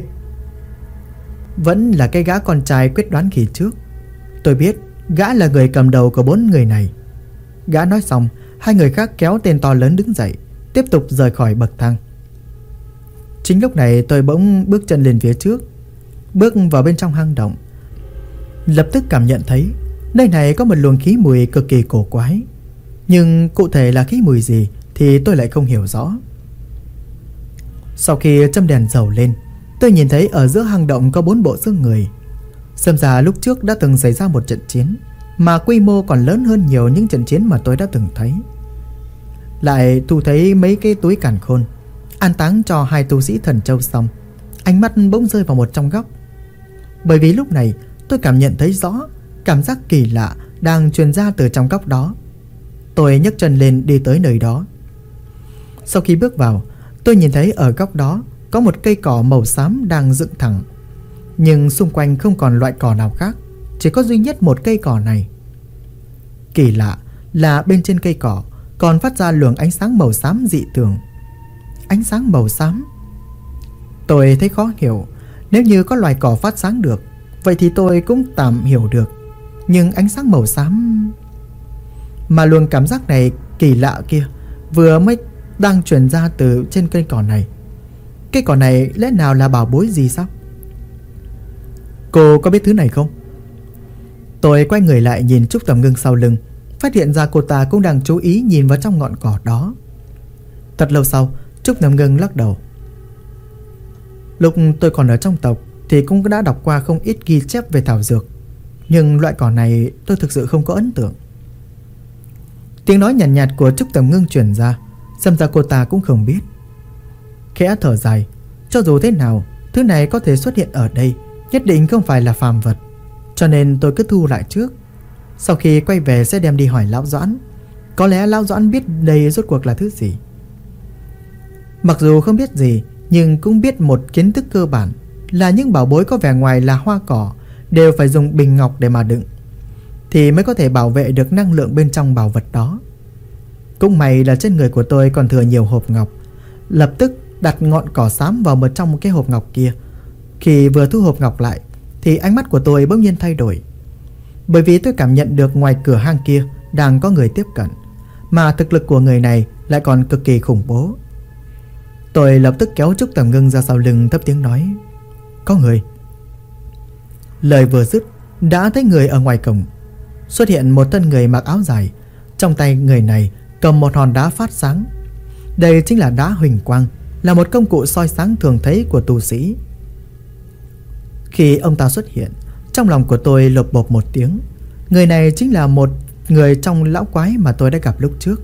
Vẫn là cái gã con trai quyết đoán khi trước. Tôi biết gã là người cầm đầu của 4 người này. Gã nói xong, hai người khác kéo tên to lớn đứng dậy, tiếp tục rời khỏi bậc thang. Chính lúc này tôi bỗng bước chân lên phía trước, bước vào bên trong hang động. Lập tức cảm nhận thấy nơi này có một luồng khí mùi cực kỳ cổ quái, nhưng cụ thể là khí mùi gì thì tôi lại không hiểu rõ. Sau khi châm đèn dầu lên, tôi nhìn thấy ở giữa hang động có 4 bộ xương người. Xem ra lúc trước đã từng xảy ra một trận chiến, mà quy mô còn lớn hơn nhiều những trận chiến mà tôi đã từng thấy. Lại thu thấy mấy cái túi càn khôn, an táng cho 2 tu sĩ thần châu xong, ánh mắt bỗng rơi vào một trong góc. Bởi vì lúc này tôi cảm nhận thấy rõ cảm giác kỳ lạ đang truyền ra từ trong góc đó. Tôi nhấc chân lên đi tới nơi đó. Sau khi bước vào, tôi nhìn thấy ở góc đó có một cây cỏ màu xám đang dựng thẳng, nhưng xung quanh không còn loại cỏ nào khác, chỉ có duy nhất một cây cỏ này. Kỳ lạ là bên trên cây cỏ còn phát ra luồng ánh sáng màu xám dị thường. Ánh sáng màu xám? Tôi thấy khó hiểu. Nếu như có loài cỏ phát sáng được, vậy thì tôi cũng tạm hiểu được. Nhưng ánh sáng màu xám... Mà luồng cảm giác này kỳ lạ kia vừa mới đang truyền ra từ trên cây cỏ này. Cây cỏ này lẽ nào là bảo bối gì sao? Cô có biết thứ này không? Tôi quay người lại nhìn Trúc Tầm Ngưng sau lưng, phát hiện ra cô ta cũng đang chú ý nhìn vào trong ngọn cỏ đó. Thật lâu sau, Trúc Tầm Ngưng lắc đầu. Lúc tôi còn ở trong tộc thì cũng đã đọc qua không ít ghi chép về thảo dược, nhưng loại cỏ này tôi thực sự không có ấn tượng. Tiếng nói nhàn nhạt của Trúc Tầm Ngưng truyền ra, xem ra cô ta cũng không biết. Khẽ thở dài, cho dù thế nào, thứ này có thể xuất hiện ở đây nhất định không phải là phàm vật, cho nên tôi cứ thu lại trước. Sau khi quay về sẽ đem đi hỏi Lão Doãn. Có lẽ Lão Doãn biết đây rốt cuộc là thứ gì. Mặc dù không biết gì, nhưng cũng biết một kiến thức cơ bản là những bảo bối có vẻ ngoài là hoa cỏ đều phải dùng bình ngọc để mà đựng, thì mới có thể bảo vệ được năng lượng bên trong bảo vật đó. Cũng may là trên người của tôi còn thừa nhiều hộp ngọc, lập tức đặt ngọn cỏ xám vào một trong cái hộp ngọc kia. Khi vừa thu hộp ngọc lại thì ánh mắt của tôi bỗng nhiên thay đổi, bởi vì tôi cảm nhận được ngoài cửa hang kia đang có người tiếp cận, mà thực lực của người này lại còn cực kỳ khủng bố. Tôi lập tức kéo Trúc Tầm Ngưng ra sau lưng, thấp tiếng nói: có người. Lời vừa dứt, đã thấy người ở ngoài cổng xuất hiện một thân người mặc áo dài. Trong tay người này cầm một hòn đá phát sáng. Đây chính là đá huỳnh quang, là một công cụ soi sáng thường thấy của tu sĩ. Khi ông ta xuất hiện, trong lòng của tôi lột bột một tiếng. Người này chính là một người trong lão quái mà tôi đã gặp lúc trước.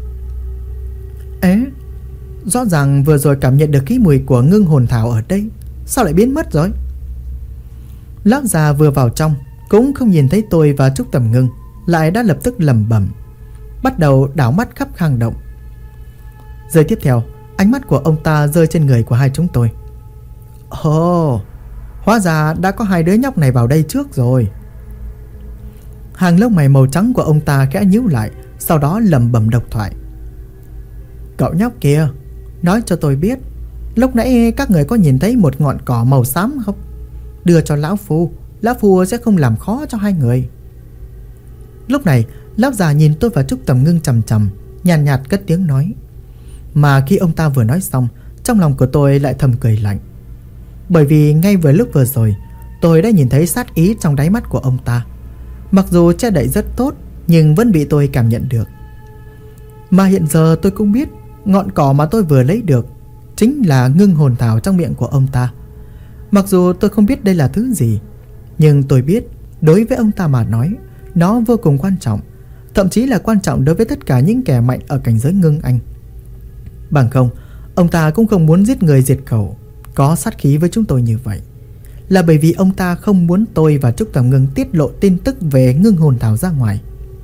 Rõ ràng vừa rồi cảm nhận được khí mùi của ngưng hồn thảo ở đây, sao lại biến mất rồi? Lão già vừa vào trong cũng không nhìn thấy tôi và Trúc Tầm Ngưng, lại đã lập tức lẩm bẩm, bắt đầu đảo mắt khắp hang động. Giây tiếp theo, ánh mắt của ông ta rơi trên người của hai chúng tôi. Ồ, hóa ra đã có 2 đứa nhóc này vào đây trước rồi. Hàng lông mày màu trắng của ông ta khẽ nhíu lại, sau đó lẩm bẩm độc thoại. Cậu nhóc kia, nói cho tôi biết, lúc nãy các người có nhìn thấy một ngọn cỏ màu xám không? Đưa cho lão phu sẽ không làm khó cho 2 người. Lúc này, lão già nhìn tôi và Trúc Tầm Ngưng chằm chằm, nhàn nhạt cất tiếng nói. Mà khi ông ta vừa nói xong, trong lòng của tôi lại thầm cười lạnh, bởi vì ngay vừa lúc vừa rồi tôi đã nhìn thấy sát ý trong đáy mắt của ông ta. Mặc dù che đậy rất tốt, nhưng vẫn bị tôi cảm nhận được. Mà hiện giờ tôi cũng biết ngọn cỏ mà tôi vừa lấy được chính là ngưng hồn thảo trong miệng của ông ta. Mặc dù tôi không biết đây là thứ gì, Nhưng tôi biết đối với ông ta mà nói, nó vô cùng quan trọng, thậm chí là quan trọng đối với tất cả những kẻ mạnh ở cảnh giới ngưng anh. Bằng không, ông ta cũng không muốn giết người diệt khẩu, có sát khí với chúng tôi như vậy. Là bởi vì ông ta không muốn tôi và Trúc Tầm Ngưng tiết lộ tin tức về ngưng hồn thảo ra ngoài.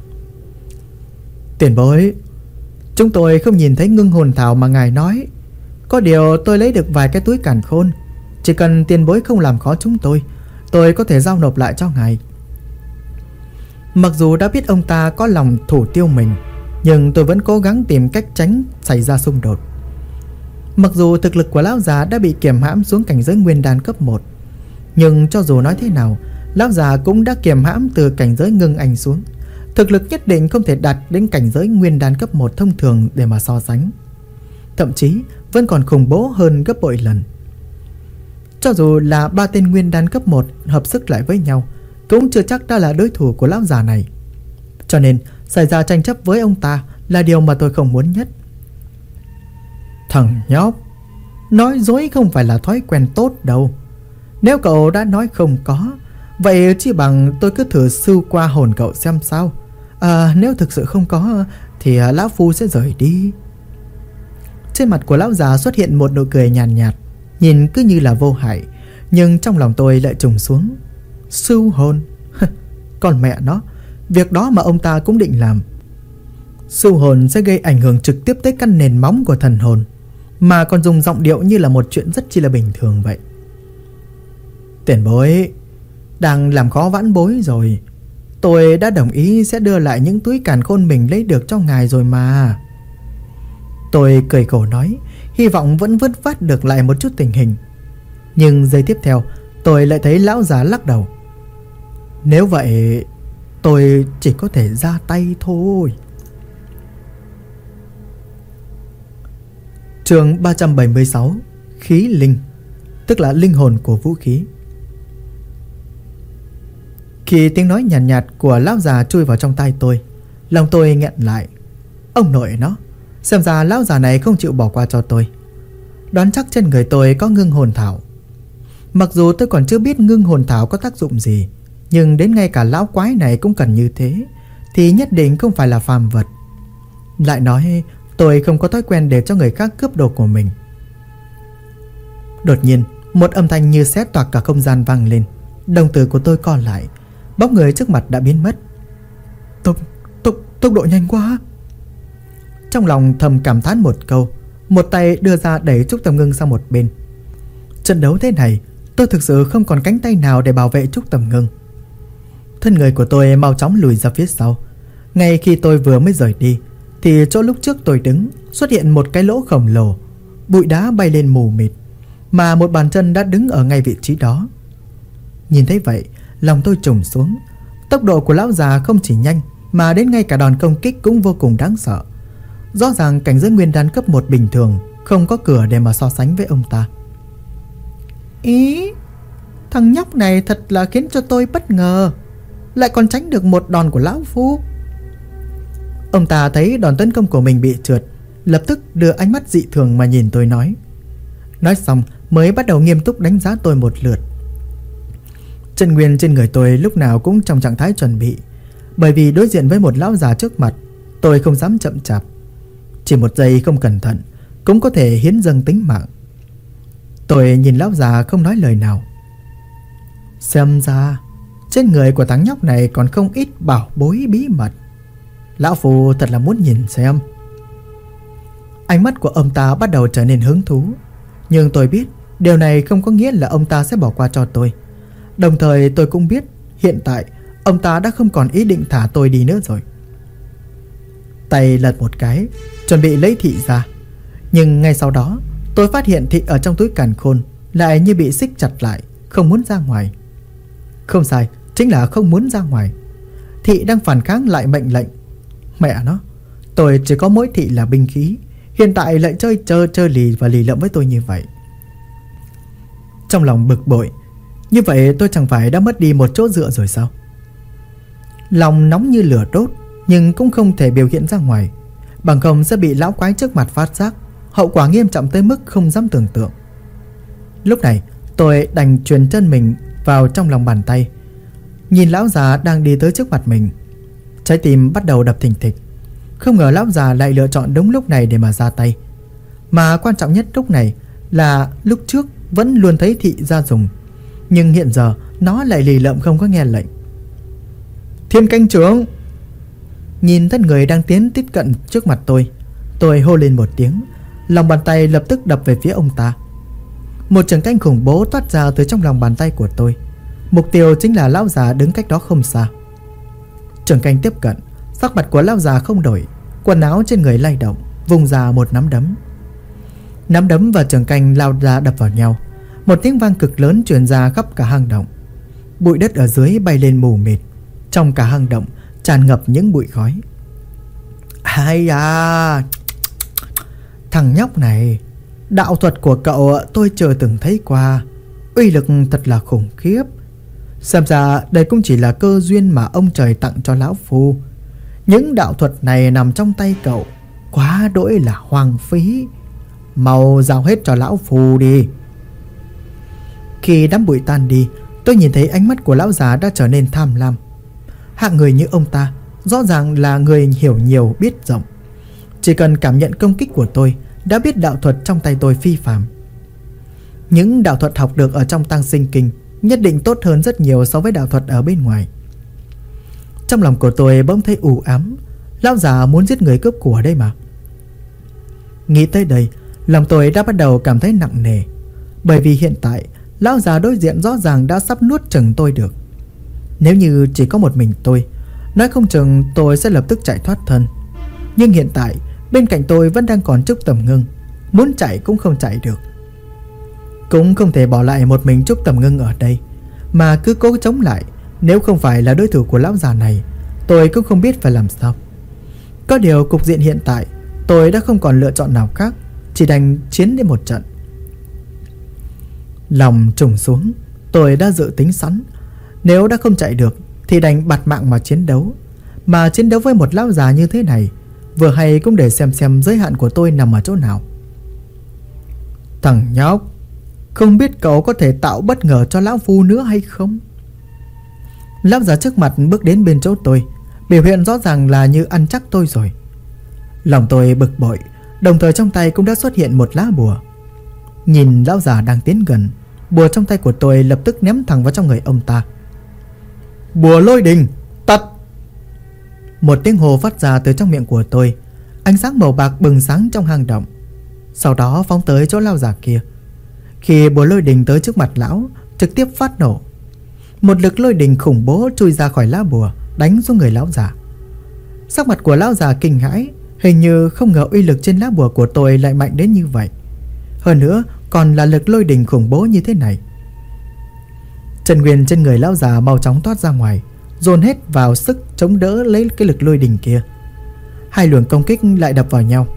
Tiền bối, chúng tôi không nhìn thấy ngưng hồn thảo mà ngài nói. Có điều tôi lấy được vài cái túi càn khôn. Chỉ cần tiền bối không làm khó chúng tôi có thể giao nộp lại cho ngài. Mặc dù đã biết ông ta có lòng thủ tiêu mình, nhưng tôi vẫn cố gắng tìm cách tránh xảy ra xung đột. Mặc dù thực lực của lão già đã bị kiềm hãm xuống cảnh giới nguyên đan cấp 1, nhưng cho dù nói thế nào, lão già cũng đã kiềm hãm từ cảnh giới ngưng anh xuống. Thực lực nhất định không thể đạt đến cảnh giới nguyên đan cấp 1 thông thường để mà so sánh. Thậm chí vẫn còn khủng bố hơn gấp bội lần. Cho dù là 3 tên nguyên đan cấp 1 hợp sức lại với nhau, cũng chưa chắc đã là đối thủ của lão già này. Cho nên xảy ra tranh chấp với ông ta là điều mà tôi không muốn nhất. Thằng nhóc, nói dối không phải là thói quen tốt đâu. Nếu cậu đã nói không có, vậy chỉ bằng tôi cứ thử sưu qua hồn cậu xem sao. Nếu thực sự không có thì lão phu sẽ rời đi. Trên mặt của lão già xuất hiện một nụ cười nhàn nhạt, nhìn cứ như là vô hại, nhưng trong lòng tôi lại trùng xuống. Sưu hồn? Còn mẹ nó, việc đó mà ông ta cũng định làm. Sưu hồn sẽ gây ảnh hưởng trực tiếp tới căn nền móng của thần hồn, mà còn dùng giọng điệu như là một chuyện rất chi là bình thường vậy. Tiền bối đang làm khó vãn bối rồi. Tôi đã đồng ý sẽ đưa lại những túi càn khôn mình lấy được cho ngài rồi mà. Tôi cười khổ nói, hy vọng vẫn vớt vát được lại một chút tình hình. Nhưng giây tiếp theo tôi lại thấy lão già lắc đầu. Nếu vậy tôi chỉ có thể ra tay thôi. Chương 376, khí linh, tức là linh hồn của vũ khí. Khi tiếng nói nhàn nhạt của lão già chui vào trong tai tôi, lòng tôi nghẹn lại. Ông nội nó, xem ra lão già này không chịu bỏ qua cho tôi. Đoán chắc trên người tôi có ngưng hồn thảo. Mặc dù tôi còn chưa biết ngưng hồn thảo có tác dụng gì, nhưng đến ngay cả lão quái này cũng cần như thế, thì nhất định không phải là phàm vật. Lại nói tôi không có thói quen để cho người khác cướp đồ của mình. Đột nhiên một âm thanh như xé toạc cả không gian vang lên. Đồng tử của tôi co lại. Bóng người trước mặt đã biến mất. Tốc độ nhanh quá. Trong lòng thầm cảm thán một câu, một tay đưa ra đẩy Trúc Tầm Ngưng sang một bên. Trận đấu thế này, tôi thực sự không còn cánh tay nào để bảo vệ Trúc Tầm Ngưng. Thân người của tôi mau chóng lùi ra phía sau. Ngay khi tôi vừa mới rời đi, thì chỗ lúc trước tôi đứng xuất hiện một cái lỗ khổng lồ. Bụi đá bay lên mù mịt, mà một bàn chân đã đứng ở ngay vị trí đó. Nhìn thấy vậy, lòng tôi trùng xuống. Tốc độ của lão già không chỉ nhanh, mà đến ngay cả đòn công kích cũng vô cùng đáng sợ. Rõ ràng cảnh giới nguyên đan cấp 1 bình thường không có cửa để mà so sánh với ông ta. Ý, thằng nhóc này thật là khiến cho tôi bất ngờ, lại còn tránh được một đòn của lão phu. Ông ta thấy đòn tấn công của mình bị trượt, lập tức đưa ánh mắt dị thường mà nhìn tôi nói. Nói xong mới bắt đầu nghiêm túc đánh giá tôi một lượt. Chân nguyên trên người tôi lúc nào cũng trong trạng thái chuẩn bị, bởi vì đối diện với một lão già trước mặt, tôi không dám chậm chạp. Chỉ một giây không cẩn thận cũng có thể hiến dâng tính mạng. Tôi nhìn lão già không nói lời nào. Xem ra trên người của thằng nhóc này còn không ít bảo bối bí mật. Lão phu thật là muốn nhìn xem. Ánh mắt của ông ta bắt đầu trở nên hứng thú. Nhưng tôi biết điều này không có nghĩa là ông ta sẽ bỏ qua cho tôi. Đồng thời tôi cũng biết hiện tại ông ta đã không còn ý định thả tôi đi nữa rồi. Tay lật một cái, chuẩn bị lấy thị ra. Nhưng ngay sau đó tôi phát hiện thị ở trong túi càn khôn lại như bị xích chặt lại, không muốn ra ngoài. Không sai, chính là không muốn ra ngoài. Thị đang phản kháng lại mệnh lệnh. Mẹ nó, tôi chỉ có mỗi thị là binh khí, hiện tại lại chơi lì và lì lợm với tôi như vậy. Trong lòng bực bội, như vậy tôi chẳng phải đã mất đi một chỗ dựa rồi sao? Lòng nóng như lửa đốt, nhưng cũng không thể biểu hiện ra ngoài, bằng không sẽ bị lão quái trước mặt phát giác, hậu quả nghiêm trọng tới mức không dám tưởng tượng. Lúc này tôi đành chuyền chân mình vào trong lòng bàn tay, nhìn lão già đang đi tới trước mặt mình. Trái tim bắt đầu đập thình thịch. Không ngờ lão già lại lựa chọn đúng lúc này để mà ra tay. Mà quan trọng nhất lúc này là lúc trước vẫn luôn thấy thị ra dùng, nhưng hiện giờ nó lại lì lợm không có nghe lệnh. Thiên canh trưởng! Nhìn thân người đang tiến tiếp cận trước mặt tôi hô lên một tiếng. Lòng bàn tay lập tức đập về phía ông ta. Một trường canh khủng bố toát ra từ trong lòng bàn tay của tôi. Mục tiêu chính là lão già đứng cách đó không xa. Trường canh tiếp cận, sắc mặt của lão già không đổi, quần áo trên người lay động, vùng ra một nắm đấm. Nắm đấm và trường canh lao ra đập vào nhau. Một tiếng vang cực lớn truyền ra khắp cả hang động. Bụi đất ở dưới bay lên mù mịt. Trong cả hang động tràn ngập những bụi khói. Ai à, thằng nhóc này, đạo thuật của cậu tôi chưa từng thấy qua, uy lực thật là khủng khiếp. Xem ra đây cũng chỉ là cơ duyên mà ông trời tặng cho lão phu. Những đạo thuật này nằm trong tay cậu, quá đỗi là hoang phí. Mau giao hết cho lão phu đi. Khi đám bụi tan đi, tôi nhìn thấy ánh mắt của lão già đã trở nên tham lam. Hạng người như ông ta rõ ràng là người hiểu nhiều biết rộng. Chỉ cần cảm nhận công kích của tôi đã biết đạo thuật trong tay tôi phi phàm. Những đạo thuật học được ở trong Tăng Sinh Kinh nhất định tốt hơn rất nhiều so với đạo thuật ở bên ngoài. Trong lòng của tôi bỗng thấy u ám. Lão già muốn giết người cướp của đây mà. Nghĩ tới đây, lòng tôi đã bắt đầu cảm thấy nặng nề. Bởi vì hiện tại lão già đối diện rõ ràng đã sắp nuốt chửng tôi được. Nếu như chỉ có một mình tôi, nói không chừng tôi sẽ lập tức chạy thoát thân. Nhưng hiện tại bên cạnh tôi vẫn đang còn Trúc Tầm Ngưng, muốn chạy cũng không chạy được. Cũng không thể bỏ lại một mình Trúc Tầm Ngưng ở đây, mà cứ cố chống lại. Nếu không phải là đối thủ của lão già này, tôi cũng không biết phải làm sao. Có điều cục diện hiện tại, tôi đã không còn lựa chọn nào khác, chỉ đành chiến đến một trận. Lòng trùng xuống, tôi đã dự tính sẵn, nếu đã không chạy được thì đành bạt mạng mà chiến đấu. Mà chiến đấu với một lão già như thế này, vừa hay cũng để xem giới hạn của tôi nằm ở chỗ nào. Thằng nhóc, không biết cậu có thể tạo bất ngờ cho lão phu nữa hay không? Lão già trước mặt bước đến bên chỗ tôi, biểu hiện rõ ràng là như ăn chắc tôi rồi. Lòng tôi bực bội, đồng thời trong tay cũng đã xuất hiện một lá bùa. Nhìn lão già đang tiến gần, bùa trong tay của tôi lập tức ném thẳng vào trong người ông ta. Bùa lôi đình, tắt! Một tiếng hô phát ra từ trong miệng của tôi. Ánh sáng màu bạc bừng sáng trong hang động, sau đó phóng tới chỗ lão già kia. Khi bùa lôi đình tới trước mặt lão, trực tiếp phát nổ. Một lực lôi đình khủng bố chui ra khỏi lá bùa, đánh xuống người lão già. Sắc mặt của lão già kinh hãi, hình như không ngờ uy lực trên lá bùa của tôi lại mạnh đến như vậy. Hơn nữa còn là lực lôi đình khủng bố như thế này. Chân nguyên trên người lão già mau chóng toát ra ngoài, dồn hết vào sức chống đỡ lấy cái lực lôi đình kia. Hai luồng công kích lại đập vào nhau.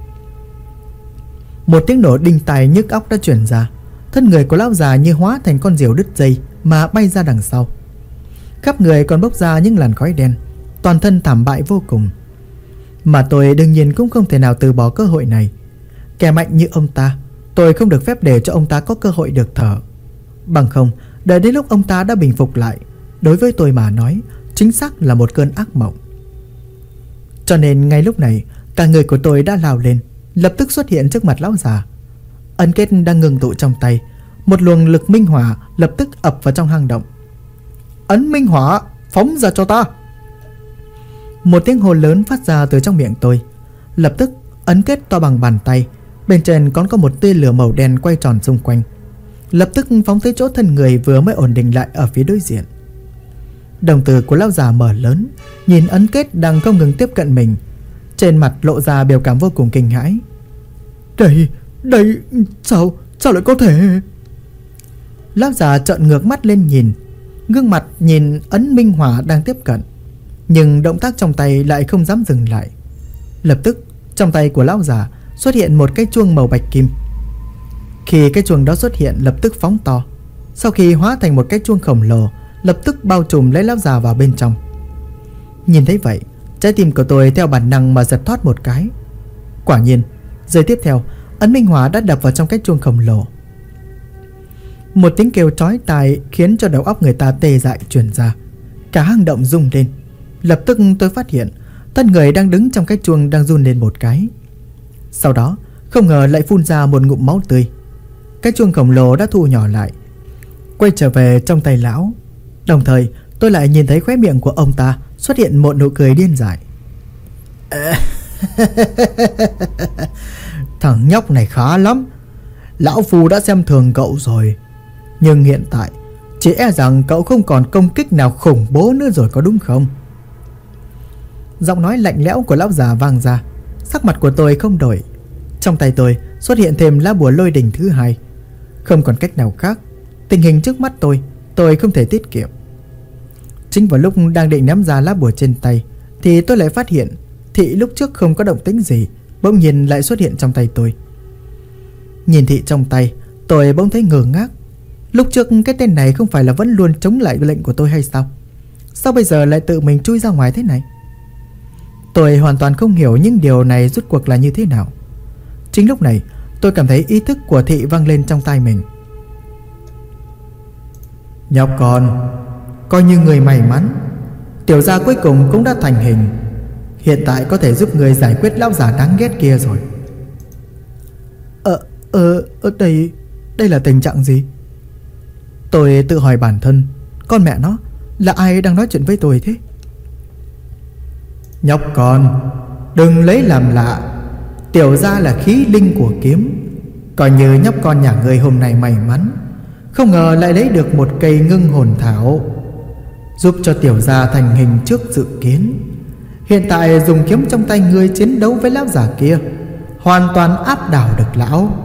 Một tiếng nổ đinh tai nhức óc đã truyền ra. Thân người của lão già như hóa thành con diều đứt dây mà bay ra đằng sau. Khắp người còn bốc ra những làn khói đen, toàn thân thảm bại vô cùng. Mà tôi đương nhiên cũng không thể nào từ bỏ cơ hội này. Kẻ mạnh như ông ta, tôi không được phép để cho ông ta có cơ hội được thở. Bằng không, đợi đến lúc ông ta đã bình phục lại, đối với tôi mà nói, chính xác là một cơn ác mộng. Cho nên ngay lúc này, cả người của tôi đã lao lên, lập tức xuất hiện trước mặt lão già. Ấn kết đang ngừng tụ trong tay, một luồng lực minh hỏa lập tức ập vào trong hang động. Ấn minh hỏa, phóng ra cho ta! Một tiếng hô lớn phát ra từ trong miệng tôi. Lập tức ấn kết to bằng bàn tay, bên trên còn có một tia lửa màu đen quay tròn xung quanh, lập tức phóng tới chỗ thân người vừa mới ổn định lại ở phía đối diện. Đồng tử của lão già mở lớn, nhìn ấn kết đang không ngừng tiếp cận mình, trên mặt lộ ra biểu cảm vô cùng kinh hãi. Đây, sao lại có thể? Lão già trợn ngược mắt lên nhìn, gương mặt nhìn ấn minh hỏa đang tiếp cận, nhưng động tác trong tay lại không dám dừng lại. Lập tức trong tay của lão già xuất hiện một cái chuông màu bạch kim. Khi cái chuông đó xuất hiện lập tức phóng to, sau khi hóa thành một cái chuông khổng lồ, lập tức bao trùm lấy lão già vào bên trong. Nhìn thấy vậy, trái tim của tôi theo bản năng mà giật thoát một cái. Quả nhiên, giây tiếp theo, ấn minh hỏa đã đập vào trong cái chuông khổng lồ. Một tiếng kêu chói tai khiến cho đầu óc người ta tê dại truyền ra. Cả hang động rung lên. Lập tức tôi phát hiện thân người đang đứng trong cái chuông đang run lên một cái. Sau đó không ngờ lại phun ra một ngụm máu tươi. Cái chuông khổng lồ đã thu nhỏ lại, quay trở về trong tay lão. Đồng thời tôi lại nhìn thấy khóe miệng của ông ta xuất hiện một nụ cười điên dại. Thằng nhóc này khá lắm. Lão Phu đã xem thường cậu rồi, nhưng hiện tại chỉ e rằng cậu không còn công kích nào khủng bố nữa rồi, có đúng không? Giọng nói lạnh lẽo của lão già vang ra. Sắc mặt của tôi không đổi. Trong tay tôi xuất hiện thêm lá bùa lôi đình thứ hai. Không còn cách nào khác, tình hình trước mắt tôi không thể tiết kiệm. Chính vào lúc đang định ném ra lá bùa trên tay thì tôi lại phát hiện thị lúc trước không có động tĩnh gì bỗng nhiên lại xuất hiện trong tay tôi. Nhìn thị trong tay, tôi bỗng thấy ngơ ngác. Lúc trước cái tên này không phải là vẫn luôn chống lại lệnh của tôi hay sao? Sao bây giờ lại tự mình chui ra ngoài thế này? Tôi hoàn toàn không hiểu những điều này rốt cuộc là như thế nào. Chính lúc này tôi cảm thấy ý thức của thị vang lên trong tai mình. Nhóc con, coi như người may mắn, tiểu gia cuối cùng cũng đã thành hình. Hiện tại có thể giúp người giải quyết lão già đáng ghét kia rồi. Đây là tình trạng gì? Tôi tự hỏi bản thân, con mẹ nó, là ai đang nói chuyện với tôi thế? Nhóc con, đừng lấy làm lạ. Tiểu gia là khí linh của kiếm. Coi như nhóc con nhà ngươi hôm nay may mắn, không ngờ lại lấy được một cây ngưng hồn thảo, giúp cho tiểu gia thành hình trước dự kiến. Hiện tại dùng kiếm trong tay ngươi chiến đấu với lão già kia, hoàn toàn áp đảo được lão.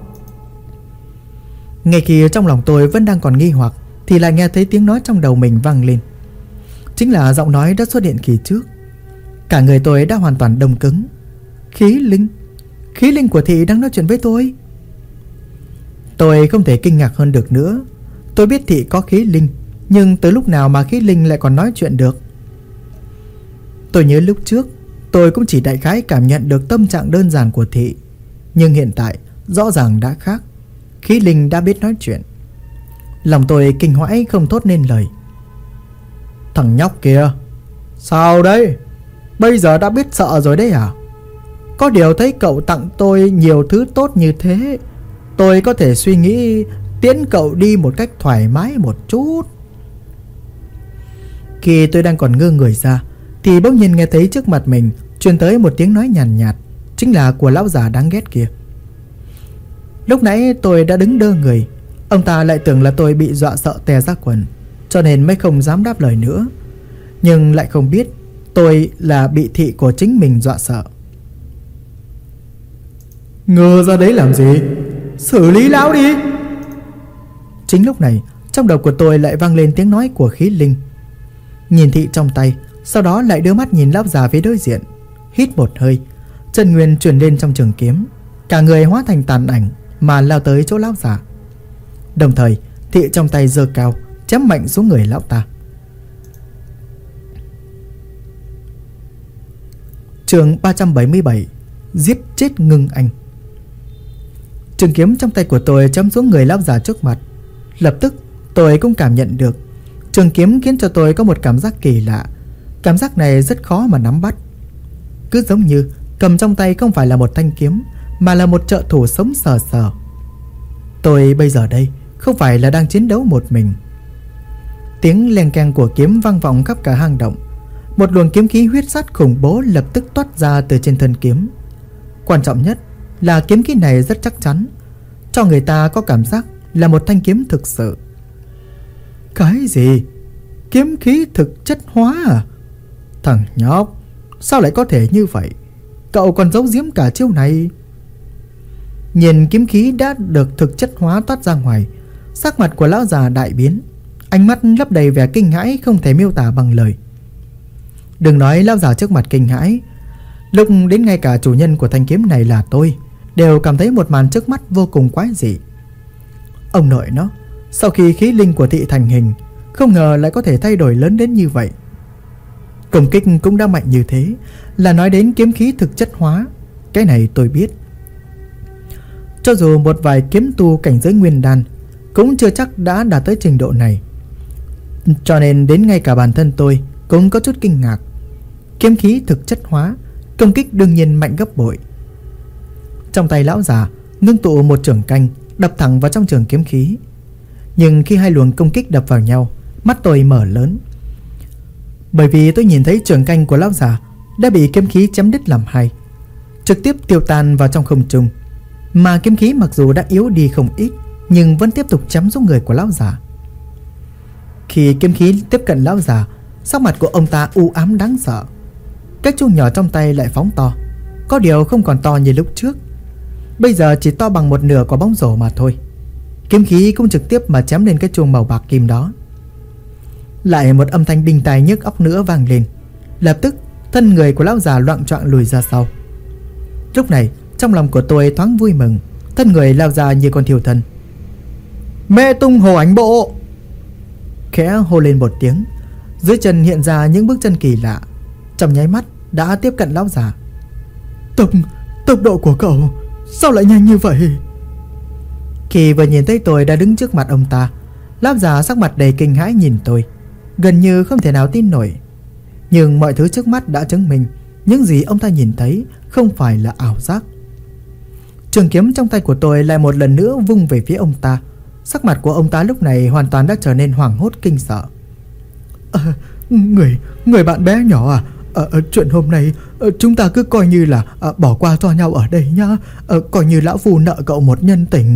Ngay khi trong lòng tôi vẫn đang còn nghi hoặc thì lại nghe thấy tiếng nói trong đầu mình vang lên. Chính là giọng nói đã xuất hiện kỳ trước. Cả người tôi đã hoàn toàn đông cứng. Khí linh của thị đang nói chuyện với tôi. Tôi không thể kinh ngạc hơn được nữa. Tôi biết thị có khí linh, nhưng từ lúc nào mà khí linh lại còn nói chuyện được? Tôi nhớ lúc trước tôi cũng chỉ đại khái cảm nhận được tâm trạng đơn giản của thị, nhưng hiện tại rõ ràng đã khác. Khí linh đã biết nói chuyện. Lòng tôi kinh hãi không thốt nên lời. Thằng nhóc kia, sao đấy? Bây giờ đã biết sợ rồi đấy à? Có điều thấy cậu tặng tôi nhiều thứ tốt như thế, tôi có thể suy nghĩ tiễn cậu đi một cách thoải mái một chút. Khi tôi đang còn ngơ người ra thì bỗng nhiên nghe thấy trước mặt mình truyền tới một tiếng nói nhàn nhạt, chính là của lão già đáng ghét kia. Lúc nãy tôi đã đứng đơ người. Ông ta lại tưởng là tôi bị dọa sợ tè ra quần, cho nên mới không dám đáp lời nữa. Nhưng lại không biết tôi là bị thị của chính mình dọa sợ. Ngờ ra đấy làm gì? Xử lý lão đi. Chính lúc này trong đầu của tôi lại vang lên tiếng nói của khí linh. Nhìn thị trong tay, sau đó lại đưa mắt nhìn lão già phía đối diện. Hít một hơi, chân nguyên truyền lên trong trường kiếm, cả người hóa thành tàn ảnh mà lao tới chỗ lão già. Đồng thời thị trong tay giơ cao, chém mạnh xuống người lão ta. Chương 377: Giết chết Ngưng Anh. Trường kiếm trong tay của tôi chém xuống người lão già trước mặt. Lập tức tôi cũng cảm nhận được trường kiếm khiến cho tôi có một cảm giác kỳ lạ. Cảm giác này rất khó mà nắm bắt. Cứ giống như cầm trong tay không phải là một thanh kiếm, mà là một trợ thủ sống sờ sờ. Tôi bây giờ đây không phải là đang chiến đấu một mình. Tiếng leng keng của kiếm vang vọng khắp cả hang động. Một luồng kiếm khí huyết sắt khủng bố lập tức toát ra từ trên thân kiếm. Quan trọng nhất là kiếm khí này rất chắc chắn, cho người ta có cảm giác là một thanh kiếm thực sự. Cái gì? Kiếm khí thực chất hóa à? Thằng nhóc, sao lại có thể như vậy? Cậu còn giấu giếm cả chiêu này. Nhìn kiếm khí đã được thực chất hóa toát ra ngoài, sắc mặt của lão già đại biến, ánh mắt lấp đầy vẻ kinh hãi không thể miêu tả bằng lời. Đừng nói lão già trước mặt kinh hãi, lúc đến ngay cả chủ nhân của thanh kiếm này là tôi đều cảm thấy một màn trước mắt vô cùng quái dị. Ông nội nó, sau khi khí linh của thị thành hình, không ngờ lại có thể thay đổi lớn đến như vậy. Công kích cũng đã mạnh như thế, là nói đến kiếm khí thực chất hóa. Cái này tôi biết. Cho dù một vài kiếm tu cảnh giới nguyên đan cũng chưa chắc đã đạt tới trình độ này. Cho nên đến ngay cả bản thân tôi cũng có chút kinh ngạc. Kiếm khí thực chất hóa, công kích đương nhiên mạnh gấp bội. Trong tay lão già ngưng tụ một chưởng canh đập thẳng vào trong trường kiếm khí. Nhưng khi hai luồng công kích đập vào nhau, mắt tôi mở lớn. Bởi vì tôi nhìn thấy trường canh của lão già đã bị kiếm khí chém đứt làm hai, trực tiếp tiêu tan vào trong không trung. Mà kiếm khí mặc dù đã yếu đi không ít, nhưng vẫn tiếp tục chém xuống người của lão già. Khi kiếm khí tiếp cận lão già, sắc mặt của ông ta u ám đáng sợ. Cái chuông nhỏ trong tay lại phóng to, có điều không còn to như lúc trước. Bây giờ chỉ to bằng một nửa quả bóng rổ mà thôi. Kiếm khí cũng trực tiếp mà chém lên cái chuông màu bạc kim đó. Lại một âm thanh đinh tai nhức óc nữa vang lên. Lập tức thân người của lão già loạng choạng lùi ra sau. Lúc này trong lòng của tôi thoáng vui mừng. Thân người lao ra như con thiêu thân. Mê tung hồ ảnh bộ! Khẽ hô lên một tiếng. Dưới chân hiện ra những bước chân kỳ lạ. Trong nháy mắt đã tiếp cận lão già. Tốc độ của cậu sao lại nhanh như vậy? Khi vừa nhìn thấy tôi đã đứng trước mặt ông ta, lão già sắc mặt đầy kinh hãi nhìn tôi, gần như không thể nào tin nổi. Nhưng mọi thứ trước mắt đã chứng minh những gì ông ta nhìn thấy không phải là ảo giác. Trường kiếm trong tay của tôi lại một lần nữa vung về phía ông ta. Sắc mặt của ông ta lúc này hoàn toàn đã trở nên hoảng hốt kinh sợ. Người bạn bé nhỏ à? Chuyện hôm nay chúng ta cứ coi như là bỏ qua cho nhau ở đây nhá. Coi như lão phu nợ cậu một nhân tình.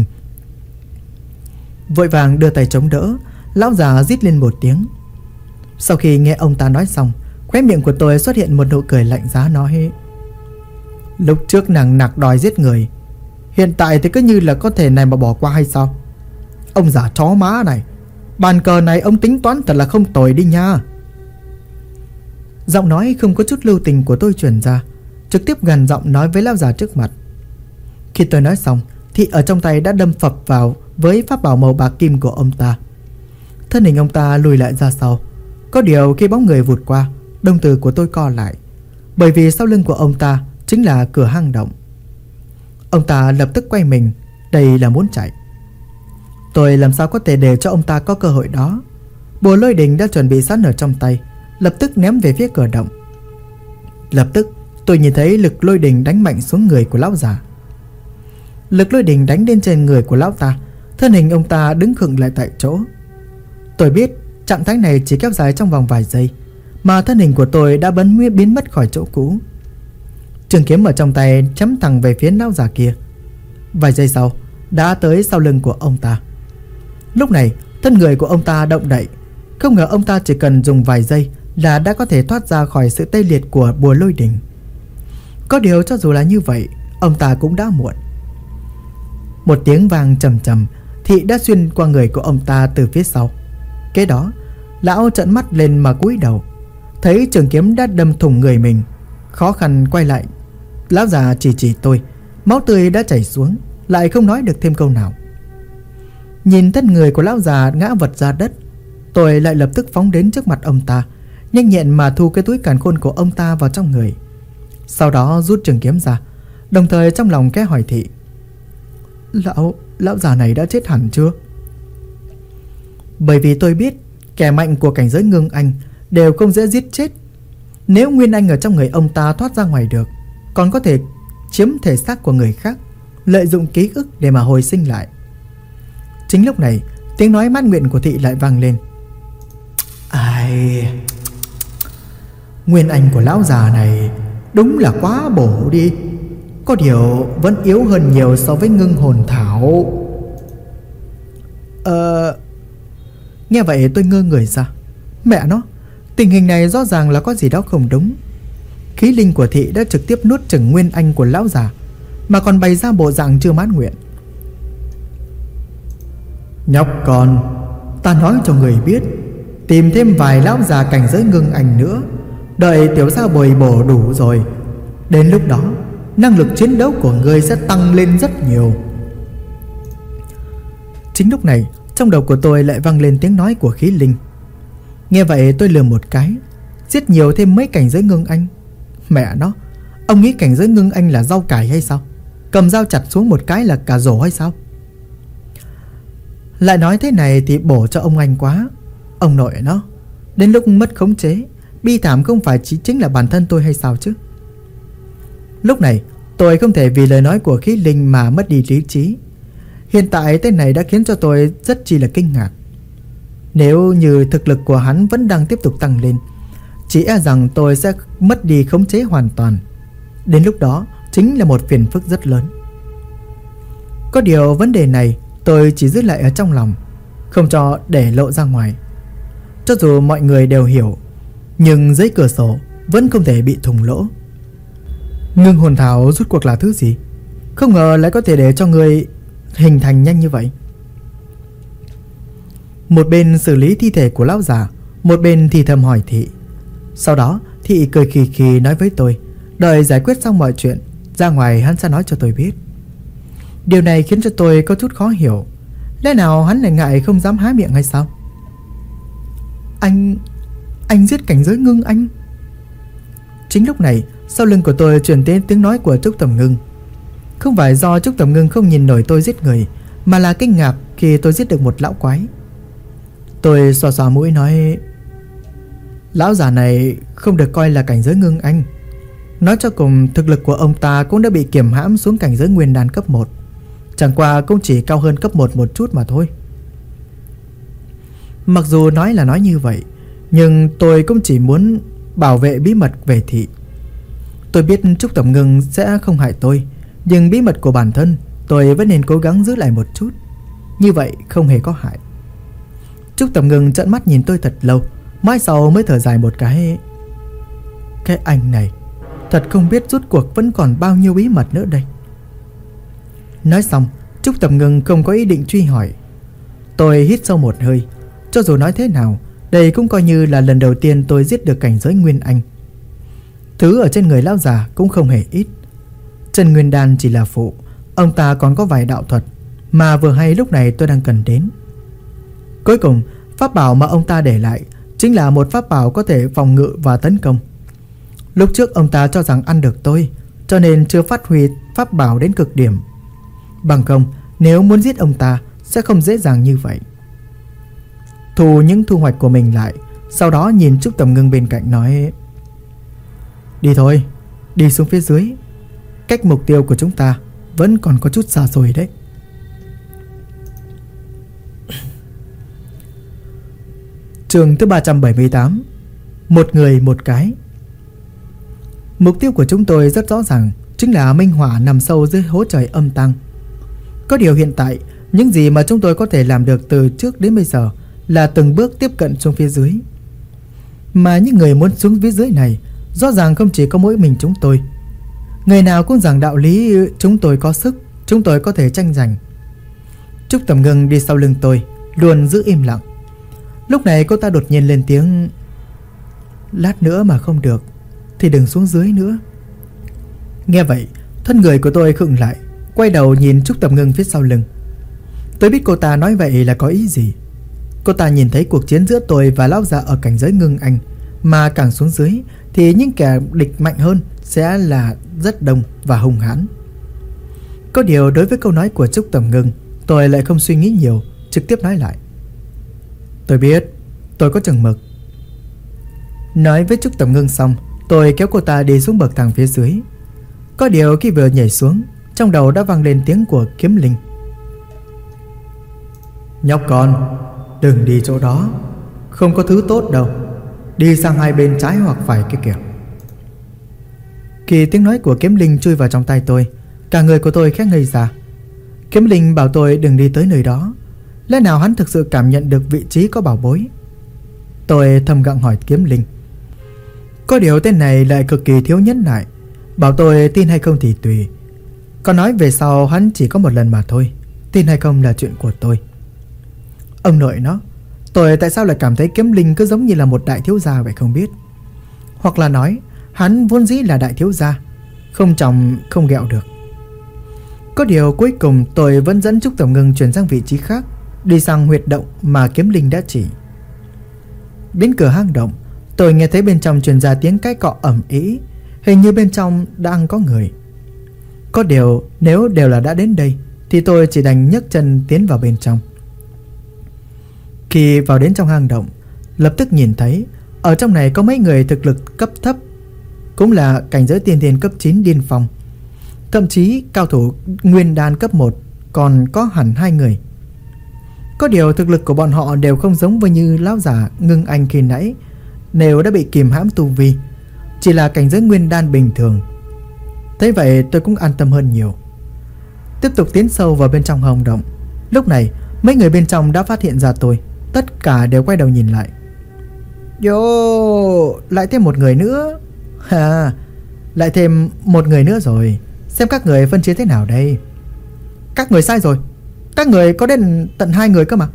Vội vàng đưa tay chống đỡ, lão già rít lên một tiếng. Sau khi nghe ông ta nói xong, khóe miệng của tôi xuất hiện một nụ cười lạnh giá nói: Lúc trước nàng nặc đòi giết người, hiện tại thì cứ như là có thể này mà bỏ qua hay sao? Ông già chó má này, bàn cờ này ông tính toán thật là không tồi đi nha. Giọng nói không có chút lưu tình của tôi truyền ra, trực tiếp gần giọng nói với lão già trước mặt. Khi tôi nói xong thì ở trong tay đã đâm phập vào với pháp bảo màu bạc kim của ông ta. Thân hình ông ta lùi lại ra sau. Có điều khi bóng người vụt qua, đồng tử của tôi co lại, bởi vì sau lưng của ông ta chính là cửa hang động. Ông ta lập tức quay mình, đây là muốn chạy. Tôi làm sao có thể để cho ông ta có cơ hội đó. Bùa lôi đình đã chuẩn bị sẵn ở trong tay, lập tức ném về phía cửa động. Lập tức tôi nhìn thấy lực lôi đình đánh mạnh xuống người của lão già. Lực lôi đình đánh lên trên người của lão ta, thân hình ông ta đứng khựng lại tại chỗ. Tôi biết trạng thái này chỉ kéo dài trong vòng vài giây, mà thân hình của tôi đã biến mất khỏi chỗ cũ. Trường kiếm ở trong tay chém thẳng về phía lão già kia. Vài giây sau đã tới sau lưng của ông ta. Lúc này thân người của ông ta động đậy. Không ngờ ông ta chỉ cần dùng vài giây là đã có thể thoát ra khỏi sự tê liệt của bùa lôi đình. Có điều cho dù là như vậy, ông ta cũng đã muộn. Một tiếng vang trầm trầm thị đã xuyên qua người của ông ta từ phía sau. Kế đó lão trợn mắt lên mà cúi đầu, thấy trường kiếm đã đâm thủng người mình, khó khăn quay lại. Lão già chỉ tôi, máu tươi đã chảy xuống, lại không nói được thêm câu nào. Nhìn thân người của lão già ngã vật ra đất, tôi lại lập tức phóng đến trước mặt ông ta, nhanh nhẹn mà thu cái túi càn khôn của ông ta vào trong người. Sau đó rút trường kiếm ra, đồng thời trong lòng khẽ hỏi thị: Lão già này đã chết hẳn chưa? Bởi vì tôi biết kẻ mạnh của cảnh giới ngưng anh đều không dễ giết chết. Nếu nguyên anh ở trong người ông ta thoát ra ngoài được, còn có thể chiếm thể xác của người khác, lợi dụng ký ức để mà hồi sinh lại. Chính lúc này tiếng nói mãn nguyện của thị lại vang lên: Ai, nguyên anh của lão già này đúng là quá bổ đi. Có điều vẫn yếu hơn nhiều so với ngưng hồn thảo. Nghe vậy tôi ngơ người ra. Mẹ nó, tình hình này rõ ràng là có gì đó không đúng. Khí linh của thị đã trực tiếp nuốt chửng nguyên anh của lão già, mà còn bày ra bộ dạng chưa mãn nguyện. Nhóc con, ta nói cho người biết, tìm thêm vài lão già cảnh giới ngưng anh nữa, đợi tiểu gia bồi bổ đủ rồi, đến lúc đó năng lực chiến đấu của ngươi sẽ tăng lên rất nhiều. Chính lúc này trong đầu của tôi lại vang lên tiếng nói của khí linh. Nghe vậy tôi lườm một cái, giết nhiều thêm mấy cảnh giới ngưng anh. Mẹ nó, ông nghĩ cảnh giới ngưng anh là rau cải hay sao? Cầm dao chặt xuống một cái là cà rổ hay sao? Lại nói thế này thì bổ cho ông anh quá. Ông nội nó, đến lúc mất khống chế, bi thảm không phải chính là bản thân tôi hay sao chứ? Lúc này tôi không thể vì lời nói của khí linh mà mất đi lý trí. Hiện tại tên này đã khiến cho tôi rất chi là kinh ngạc. Nếu như thực lực của hắn vẫn đang tiếp tục tăng lên, chỉ e rằng tôi sẽ mất đi khống chế hoàn toàn. Đến lúc đó chính là một phiền phức rất lớn. Có điều vấn đề này tôi chỉ giữ lại ở trong lòng, không cho để lộ ra ngoài. Cho dù mọi người đều hiểu, nhưng giấy cửa sổ vẫn không thể bị thủng lỗ. Ngưng hồn thảo rút cuộc là thứ gì? Không ngờ lại có thể để cho người hình thành nhanh như vậy. Một bên xử lý thi thể của lão già, một bên thì thầm hỏi Thị. Sau đó Thị cười khì khì nói với tôi, đợi giải quyết xong mọi chuyện, ra ngoài hắn sẽ nói cho tôi biết. Điều này khiến cho tôi có chút khó hiểu. Lẽ nào hắn lại ngại không dám há miệng hay sao? Anh giết cảnh giới Ngưng anh? Chính lúc này sau lưng của tôi truyền đến tiếng nói của Trúc Tầm Ngưng. Không phải do Trúc Tầm Ngưng không nhìn nổi tôi giết người, mà là kinh ngạc khi tôi giết được một lão quái. Tôi xoa xoa mũi nói, lão già này không được coi là cảnh giới Ngưng anh. Nói cho cùng, thực lực của ông ta cũng đã bị kiềm hãm xuống cảnh giới nguyên đan cấp 1. Chẳng qua cũng chỉ cao hơn cấp 1 một chút mà thôi. Mặc dù nói là nói như vậy, nhưng tôi cũng chỉ muốn bảo vệ bí mật về Thị. Tôi biết Trúc Tầm Ngưng sẽ không hại tôi, nhưng bí mật của bản thân tôi vẫn nên cố gắng giữ lại một chút. Như vậy không hề có hại. Trúc Tầm Ngưng trợn mắt nhìn tôi thật lâu, mãi sau mới thở dài một cái. Cái anh này thật không biết rốt cuộc vẫn còn bao nhiêu bí mật nữa đây. Nói xong, Trúc Tầm Ngưng không có ý định truy hỏi. Tôi hít sâu một hơi. Cho dù nói thế nào, đây cũng coi như là lần đầu tiên tôi giết được cảnh giới Nguyên Anh. Thứ ở trên người lão già cũng không hề ít. Chân Nguyên Đan chỉ là phụ, ông ta còn có vài đạo thuật mà vừa hay lúc này tôi đang cần đến. Cuối cùng, pháp bảo mà ông ta để lại chính là một pháp bảo có thể phòng ngự và tấn công. Lúc trước ông ta cho rằng ăn được tôi, cho nên chưa phát huy pháp bảo đến cực điểm. Bằng không, nếu muốn giết ông ta sẽ không dễ dàng như vậy. Thu những thu hoạch của mình lại, sau đó nhìn Trúc Tầm Ngưng bên cạnh nói, đi thôi, đi xuống phía dưới. Cách mục tiêu của chúng ta vẫn còn có chút xa xôi đấy. Chương thứ 378. Một người một cái. Mục tiêu của chúng tôi rất rõ ràng, chính là Minh Hỏa nằm sâu dưới hố trời âm tang. Có điều hiện tại, những gì mà chúng tôi có thể làm được từ trước đến bây giờ là từng bước tiếp cận xuống phía dưới. Mà những người muốn xuống phía dưới này rõ ràng không chỉ có mỗi mình chúng tôi. Người nào cũng rằng đạo lý chúng tôi có sức, chúng tôi có thể tranh giành. Trúc Tầm Ngưng đi sau lưng tôi, luôn giữ im lặng. Lúc này cô ta đột nhiên lên tiếng, lát nữa mà không được thì đừng xuống dưới nữa. Nghe vậy, thân người của tôi khựng lại, quay đầu nhìn Trúc Tầm Ngưng phía sau lưng. Tôi biết cô ta nói vậy là có ý gì. Cô ta nhìn thấy cuộc chiến giữa tôi và lão già ở cảnh giới Ngưng anh, mà càng xuống dưới thì những kẻ địch mạnh hơn sẽ là rất đông và hung hãn. Có điều đối với câu nói của Trúc Tầm Ngưng, tôi lại không suy nghĩ nhiều, trực tiếp nói lại, tôi biết, tôi có chừng mực. Nói với Trúc Tầm Ngưng xong, tôi kéo cô ta đi xuống bậc thang phía dưới. Có điều khi vừa nhảy xuống, trong đầu đã vang lên tiếng của Kiếm Linh. Nhóc con, đừng đi chỗ đó, không có thứ tốt đâu. Đi sang hai bên trái hoặc phải kia kìa. Khi tiếng nói của Kiếm Linh chui vào trong tay tôi, cả người của tôi khẽ ngây ra. Kiếm Linh bảo tôi đừng đi tới nơi đó. Lẽ nào hắn thực sự cảm nhận được vị trí có bảo bối? Tôi thầm gặng hỏi Kiếm Linh. Có điều tên này lại cực kỳ thiếu nhẫn nại, bảo tôi tin hay không thì tùy. Còn nói về sau hắn chỉ có một lần mà thôi, tin hay không là chuyện của tôi. Ông nội nó, tôi tại sao lại cảm thấy Kiếm Linh cứ giống như là một đại thiếu gia vậy không biết. Hoặc là nói hắn vốn dĩ là đại thiếu gia, không chồng không ghẹo được. Có điều cuối cùng tôi vẫn dẫn Trúc Tầm Ngưng chuyển sang vị trí khác, đi sang huyệt động mà Kiếm Linh đã chỉ. Đến cửa hang động, tôi nghe thấy bên trong truyền ra tiếng cái cọ ầm ĩ, hình như bên trong đang có người. Có điều nếu đều là đã đến đây thì tôi chỉ đành nhấc chân tiến vào bên trong. Khi vào đến trong hang động, lập tức nhìn thấy ở trong này có mấy người thực lực cấp thấp, cũng là cảnh giới tiên thiên cấp 9 điên phong. Thậm chí cao thủ nguyên đan cấp 1 còn có hẳn 2 người. Có điều thực lực của bọn họ đều không giống với như lão giả Ngưng Anh khi nãy, đều đã bị kìm hãm tu vi, chỉ là cảnh giới nguyên đan bình thường. Thế vậy tôi cũng an tâm hơn nhiều. Tiếp tục tiến sâu vào bên trong hang động. Lúc này mấy người bên trong đã phát hiện ra tôi, tất cả đều quay đầu nhìn lại. Yo, lại thêm một người nữa. Ha, lại thêm một người nữa rồi. Xem các người phân chia thế nào đây. Các người sai rồi, các người có đến tận 2 người cơ mà.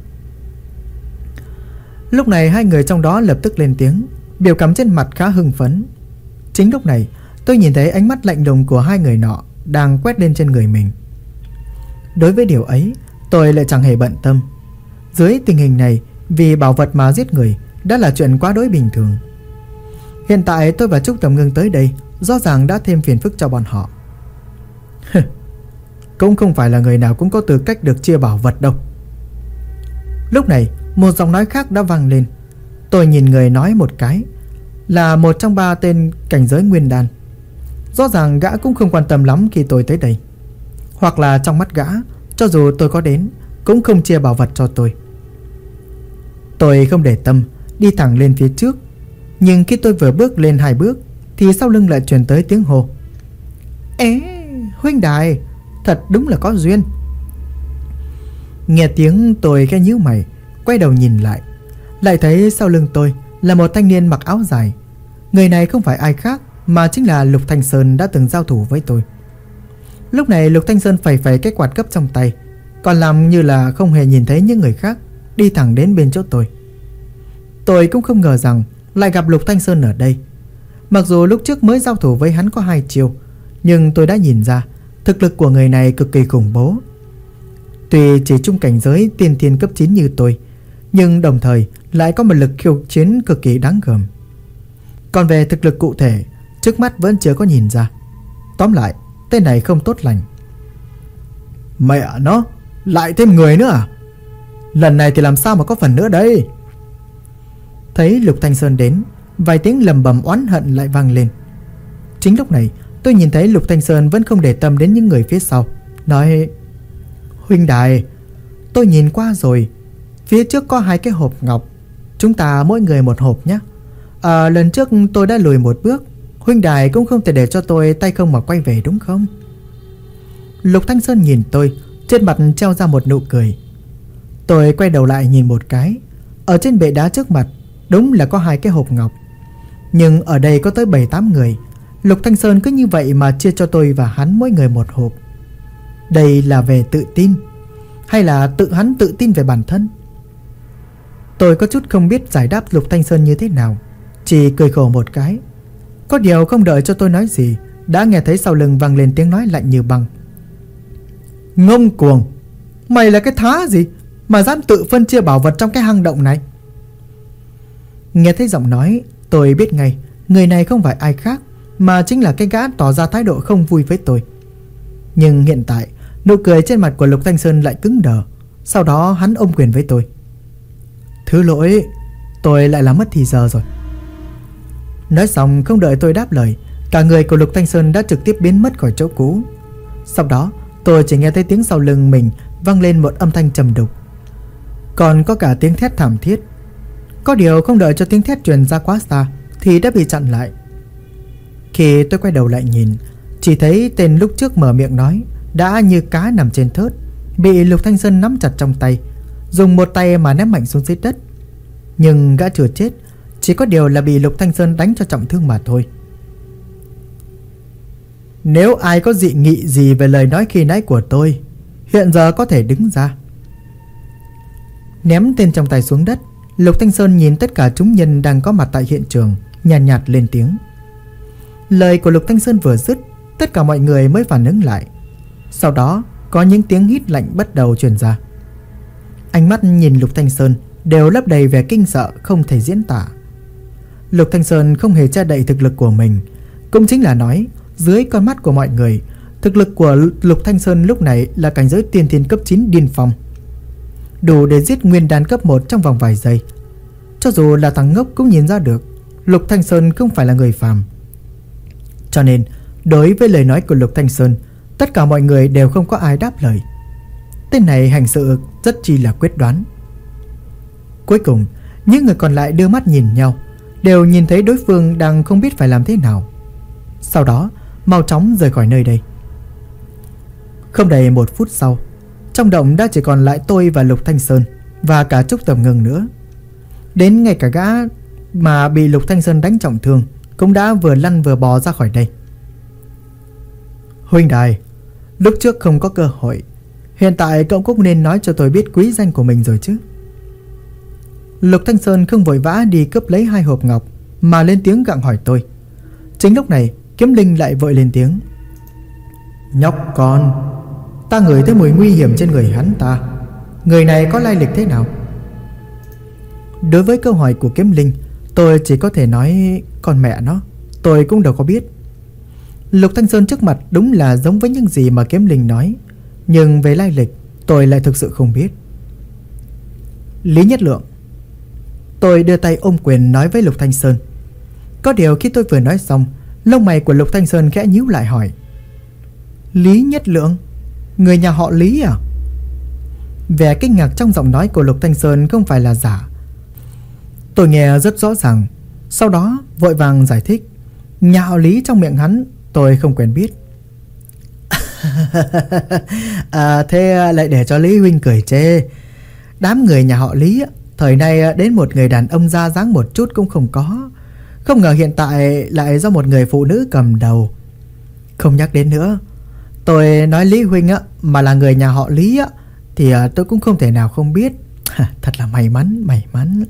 Lúc này 2 người trong đó lập tức lên tiếng, biểu cảm trên mặt khá hưng phấn. Chính lúc này tôi nhìn thấy ánh mắt lạnh lùng của 2 người nọ đang quét lên trên người mình. Đối với điều ấy tôi lại chẳng hề bận tâm. Dưới tình hình này, vì bảo vật mà giết người đã là chuyện quá đối bình thường. Hiện tại tôi và Trúc Tầm Ngưng tới đây rõ ràng đã thêm phiền phức cho bọn họ. Cũng không phải là người nào cũng có tư cách được chia bảo vật đâu. Lúc này một giọng nói khác đã vang lên. Tôi nhìn người nói một cái, là một trong 3 tên cảnh giới nguyên đan. Rõ ràng gã cũng không quan tâm lắm khi tôi tới đây, hoặc là trong mắt gã, cho dù tôi có đến cũng không chia bảo vật cho tôi. Tôi không để tâm, đi thẳng lên phía trước. Nhưng khi tôi vừa bước lên 2 bước thì sau lưng lại truyền tới tiếng hô. Ê, huynh đài, thật đúng là có duyên. Nghe tiếng tôi khẽ nhíu mày, quay đầu nhìn lại, lại thấy sau lưng tôi là một thanh niên mặc áo dài. Người này không phải ai khác mà chính là Lục Thanh Sơn đã từng giao thủ với tôi. Lúc này Lục Thanh Sơn phẩy phẩy cái quạt gấp trong tay, còn làm như là không hề nhìn thấy những người khác, đi thẳng đến bên chỗ tôi. Tôi cũng không ngờ rằng lại gặp Lục Thanh Sơn ở đây. Mặc dù lúc trước mới giao thủ với hắn có 2 chiêu, nhưng tôi đã nhìn ra thực lực của người này cực kỳ khủng bố. Tuy chỉ trung cảnh giới tiên thiên cấp 9 như tôi, nhưng đồng thời lại có một lực khiêu chiến cực kỳ đáng gờm. Còn về thực lực cụ thể, trước mắt vẫn chưa có nhìn ra. Tóm lại, tên này không tốt lành. Mẹ nó, lại thêm người nữa à? Lần này thì làm sao mà có phần nữa đây? Thấy Lục Thanh Sơn đến, vài tiếng lầm bầm oán hận lại vang lên. Chính lúc này tôi nhìn thấy Lục Thanh Sơn vẫn không để tâm đến những người phía sau, nói: Huynh đài, tôi nhìn qua rồi, phía trước có 2 cái hộp ngọc, chúng ta mỗi người 1 hộp nhé. Lần trước tôi đã lùi 1 bước, huynh đài cũng không thể để cho tôi tay không mà quay về đúng không? Lục Thanh Sơn nhìn tôi, trên mặt treo ra một nụ cười. Tôi quay đầu lại nhìn một cái, ở trên bệ đá trước mặt đúng là có 2 cái hộp ngọc, nhưng ở đây có tới 7-8 người. Lục Thanh Sơn cứ như vậy mà chia cho tôi và hắn mỗi người 1 hộp. Đây là về tự tin, hay là tự hắn tự tin về bản thân? Tôi có chút không biết giải đáp Lục Thanh Sơn như thế nào, chỉ cười khổ một cái. Có điều không đợi cho tôi nói gì, đã nghe thấy sau lưng vang lên tiếng nói lạnh như băng. Ngông cuồng, mày là cái thá gì mà dám tự phân chia bảo vật trong cái hang động này? Nghe thấy giọng nói, tôi biết ngay người này không phải ai khác mà chính là cái gã tỏ ra thái độ không vui với tôi. Nhưng hiện tại nụ cười trên mặt của Lục Thanh Sơn lại cứng đờ. Sau đó hắn ôm quyền với tôi. Thứ lỗi, tôi lại làm mất thì giờ rồi. Nói xong không đợi tôi đáp lời, cả người của Lục Thanh Sơn đã trực tiếp biến mất khỏi chỗ cũ. Sau đó tôi chỉ nghe thấy tiếng sau lưng mình vang lên một âm thanh trầm đục, còn có cả tiếng thét thảm thiết. Có điều không đợi cho tiếng thét truyền ra quá xa thì đã bị chặn lại. Khi tôi quay đầu lại nhìn, chỉ thấy tên lúc trước mở miệng nói đã như cá nằm trên thớt, bị Lục Thanh Sơn nắm chặt trong tay, dùng một tay mà ném mạnh xuống dưới đất. Nhưng gã chưa chết, chỉ có điều là bị Lục Thanh Sơn đánh cho trọng thương mà thôi. Nếu ai có dị nghị gì về lời nói khi nãy của tôi, hiện giờ có thể đứng ra. Ném tên trong tay xuống đất, Lục Thanh Sơn nhìn tất cả chúng nhân đang có mặt tại hiện trường, nhàn nhạt lên tiếng. Lời của Lục Thanh Sơn vừa dứt, tất cả mọi người mới phản ứng lại. Sau đó có những tiếng hít lạnh bắt đầu truyền ra. Ánh mắt nhìn Lục Thanh Sơn đều lấp đầy vẻ kinh sợ không thể diễn tả. Lục Thanh Sơn không hề che đậy thực lực của mình, cũng chính là nói dưới con mắt của mọi người, thực lực của Lục Thanh Sơn lúc này là cảnh giới tiên thiên cấp 9 điên phong, đủ để giết nguyên đan cấp 1 trong vòng vài giây. Cho dù là thằng ngốc cũng nhìn ra được Lục Thanh Sơn không phải là người phàm. Cho nên đối với lời nói của Lục Thanh Sơn, tất cả mọi người đều không có ai đáp lời. Tên này hành sự rất chi là quyết đoán. Cuối cùng những người còn lại đưa mắt nhìn nhau, đều nhìn thấy đối phương đang không biết phải làm thế nào. Sau đó mau chóng rời khỏi nơi đây. Không đầy 1 phút sau, trong động đã chỉ còn lại tôi và Lục Thanh Sơn, và cả Trúc Tầm Ngưng nữa. Đến ngay cả gã mà bị Lục Thanh Sơn đánh trọng thương cũng đã vừa lăn vừa bò ra khỏi đây. Huynh đài, lúc trước không có cơ hội, hiện tại cậu cũng nên nói cho tôi biết quý danh của mình rồi chứ. Lục Thanh Sơn không vội vã đi cướp lấy 2 hộp ngọc, mà lên tiếng gặng hỏi tôi. Chính lúc này Kiếm Linh lại vội lên tiếng. Nhóc con, ta ngửi thấy mùi nguy hiểm trên người hắn ta. Người này có lai lịch thế nào? Đối với câu hỏi của Kiếm Linh, tôi chỉ có thể nói con mẹ nó, tôi cũng đâu có biết. Lục Thanh Sơn trước mặt đúng là giống với những gì mà Kiếm Linh nói, nhưng về lai lịch tôi lại thực sự không biết. Lý Nhất Lượng. Tôi đưa tay ôm quyền nói với Lục Thanh Sơn. Có điều khi tôi vừa nói xong, lông mày của Lục Thanh Sơn khẽ nhíu lại hỏi. Lý Nhất Lượng? Người nhà họ Lý à? Vẻ kinh ngạc trong giọng nói của Lục Thanh Sơn không phải là giả. Tôi nghe rất rõ ràng. Sau đó vội vàng giải thích. Nhà họ Lý trong miệng hắn tôi không quen biết. Thế lại để cho Lý huynh cười chê. Đám người nhà họ Lý thời nay đến một người đàn ông ra dáng một chút cũng không có. Không ngờ hiện tại lại do một người phụ nữ cầm đầu. Không nhắc đến nữa. Tôi nói Lý huynh mà là người nhà họ Lý thì tôi cũng không thể nào không biết. Thật là may mắn.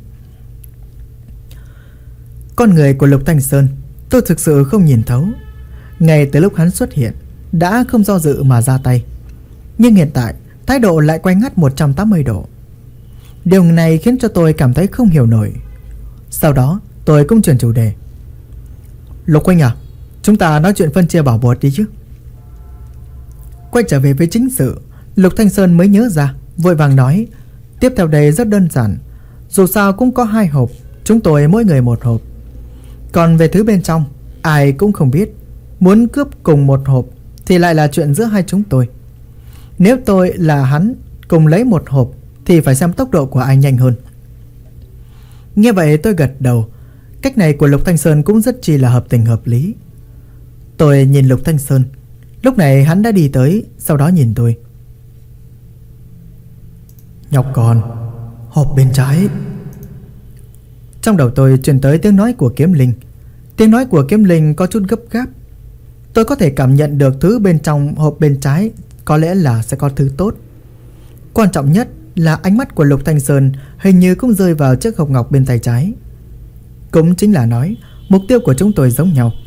Con người của Lục Thanh Sơn tôi thực sự không nhìn thấu. Ngay từ lúc hắn xuất hiện đã không do dự mà ra tay, nhưng hiện tại thái độ lại quay ngắt 180 độ. Điều này khiến cho tôi cảm thấy không hiểu nổi. Sau đó tôi cũng chuyển chủ đề. Lục huynh à, chúng ta nói chuyện phân chia bảo bột đi chứ. Quay trở về với chính sự, Lục Thanh Sơn mới nhớ ra, vội vàng nói. Tiếp theo đây rất đơn giản. Dù sao cũng có 2 hộp, chúng tôi mỗi người 1 hộp. Còn về thứ bên trong, ai cũng không biết. Muốn cướp cùng 1 hộp thì lại là chuyện giữa hai chúng tôi. Nếu tôi là hắn cùng lấy 1 hộp thì phải xem tốc độ của ai nhanh hơn. Nghe vậy tôi gật đầu. Cách này của Lục Thanh Sơn cũng rất chi là hợp tình hợp lý. Tôi nhìn Lục Thanh Sơn. Lúc này hắn đã đi tới, sau đó nhìn tôi. Nhóc con, hộp bên trái. Trong đầu tôi truyền tới tiếng nói của Kiếm Linh. Tiếng nói của Kiếm Linh có chút gấp gáp. Tôi có thể cảm nhận được thứ bên trong hộp bên trái có lẽ là sẽ có thứ tốt. Quan trọng nhất là ánh mắt của Lục Thanh Sơn hình như cũng rơi vào chiếc hộp ngọc bên tay trái. Cũng chính là nói mục tiêu của chúng tôi giống nhau.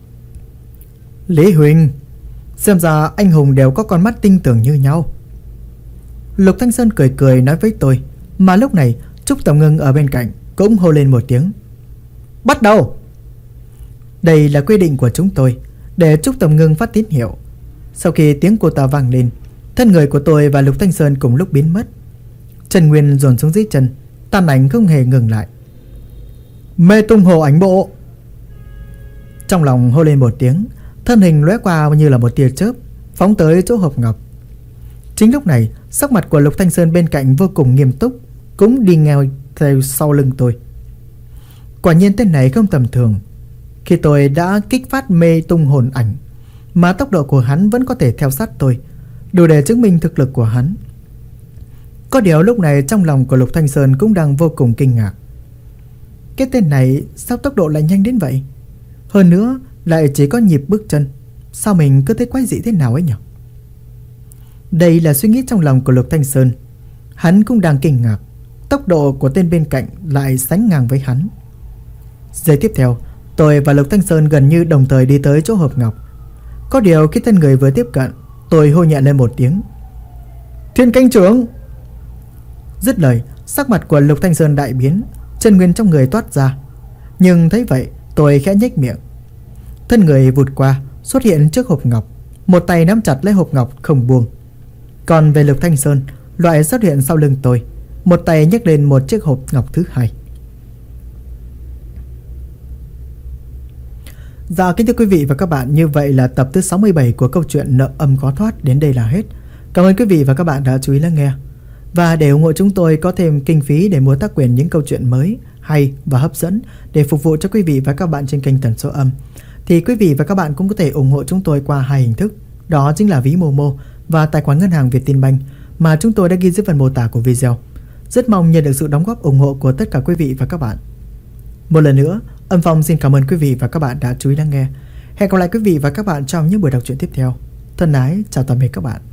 Lý huynh, xem ra anh hùng đều có con mắt tinh tường như nhau. Lục Thanh Sơn cười cười nói với tôi. Mà lúc này Trúc Tầm Ngưng ở bên cạnh cũng hô lên một tiếng. Bắt đầu. Đây là quy định của chúng tôi, để Trúc Tầm Ngưng phát tín hiệu. Sau khi tiếng cô ta vang lên, thân người của tôi và Lục Thanh Sơn cùng lúc biến mất. Trần Nguyên dồn xuống dưới chân, tàn ảnh không hề ngừng lại. Mê tung hồ ảnh bộ. Trong lòng hô lên một tiếng, thân hình lóe qua như là một tia chớp, phóng tới chỗ hộp ngọc. Chính lúc này, sắc mặt của Lục Thanh Sơn bên cạnh vô cùng nghiêm túc, cũng đi theo theo sau lưng tôi. Quả nhiên tên này không tầm thường. Khi tôi đã kích phát mê tung hồn ảnh, mà tốc độ của hắn vẫn có thể theo sát tôi, đủ để chứng minh thực lực của hắn. Có điều lúc này trong lòng của Lục Thanh Sơn cũng đang vô cùng kinh ngạc. Cái tên này sao tốc độ lại nhanh đến vậy? Hơn nữa lại chỉ có nhịp bước chân, sao mình cứ thấy quái dị thế nào ấy nhỉ? Đây là suy nghĩ trong lòng của Lục Thanh Sơn. Hắn cũng đang kinh ngạc. Tốc độ của tên bên cạnh lại sánh ngang với hắn. Giây tiếp theo, tôi và Lục Thanh Sơn gần như đồng thời đi tới chỗ hộp ngọc. Có điều khi thân người vừa tiếp cận, tôi hô nhẹ lên một tiếng. Thiên canh trưởng. Dứt lời, sắc mặt của Lục Thanh Sơn đại biến, chân nguyên trong người toát ra. Nhưng thấy vậy, tôi khẽ nhếch miệng. Thân người vụt qua, xuất hiện trước hộp ngọc, một tay nắm chặt lấy hộp ngọc không buông. Còn về Lục Thanh Sơn, loại xuất hiện sau lưng tôi, một tay nhấc lên một chiếc hộp ngọc thứ hai. Dạ kính thưa quý vị và các bạn, như vậy là tập thứ 67 của câu chuyện Nợ Âm Khó Thoát đến đây là hết. Cảm ơn quý vị và các bạn đã chú ý lắng nghe. Và để ủng hộ chúng tôi có thêm kinh phí để mua tác quyền những câu chuyện mới, hay và hấp dẫn để phục vụ cho quý vị và các bạn trên kênh Tần Số Âm, thì quý vị và các bạn cũng có thể ủng hộ chúng tôi qua hai hình thức. Đó chính là ví Momo và tài khoản ngân hàng Vietinbank mà chúng tôi đã ghi dưới phần mô tả của video. Rất mong nhận được sự đóng góp ủng hộ của tất cả quý vị và các bạn. Một lần nữa, Âm Phong xin cảm ơn quý vị và các bạn đã chú ý lắng nghe. Hẹn gặp lại quý vị và các bạn trong những buổi đọc truyện tiếp theo. Thân ái, chào tạm biệt các bạn.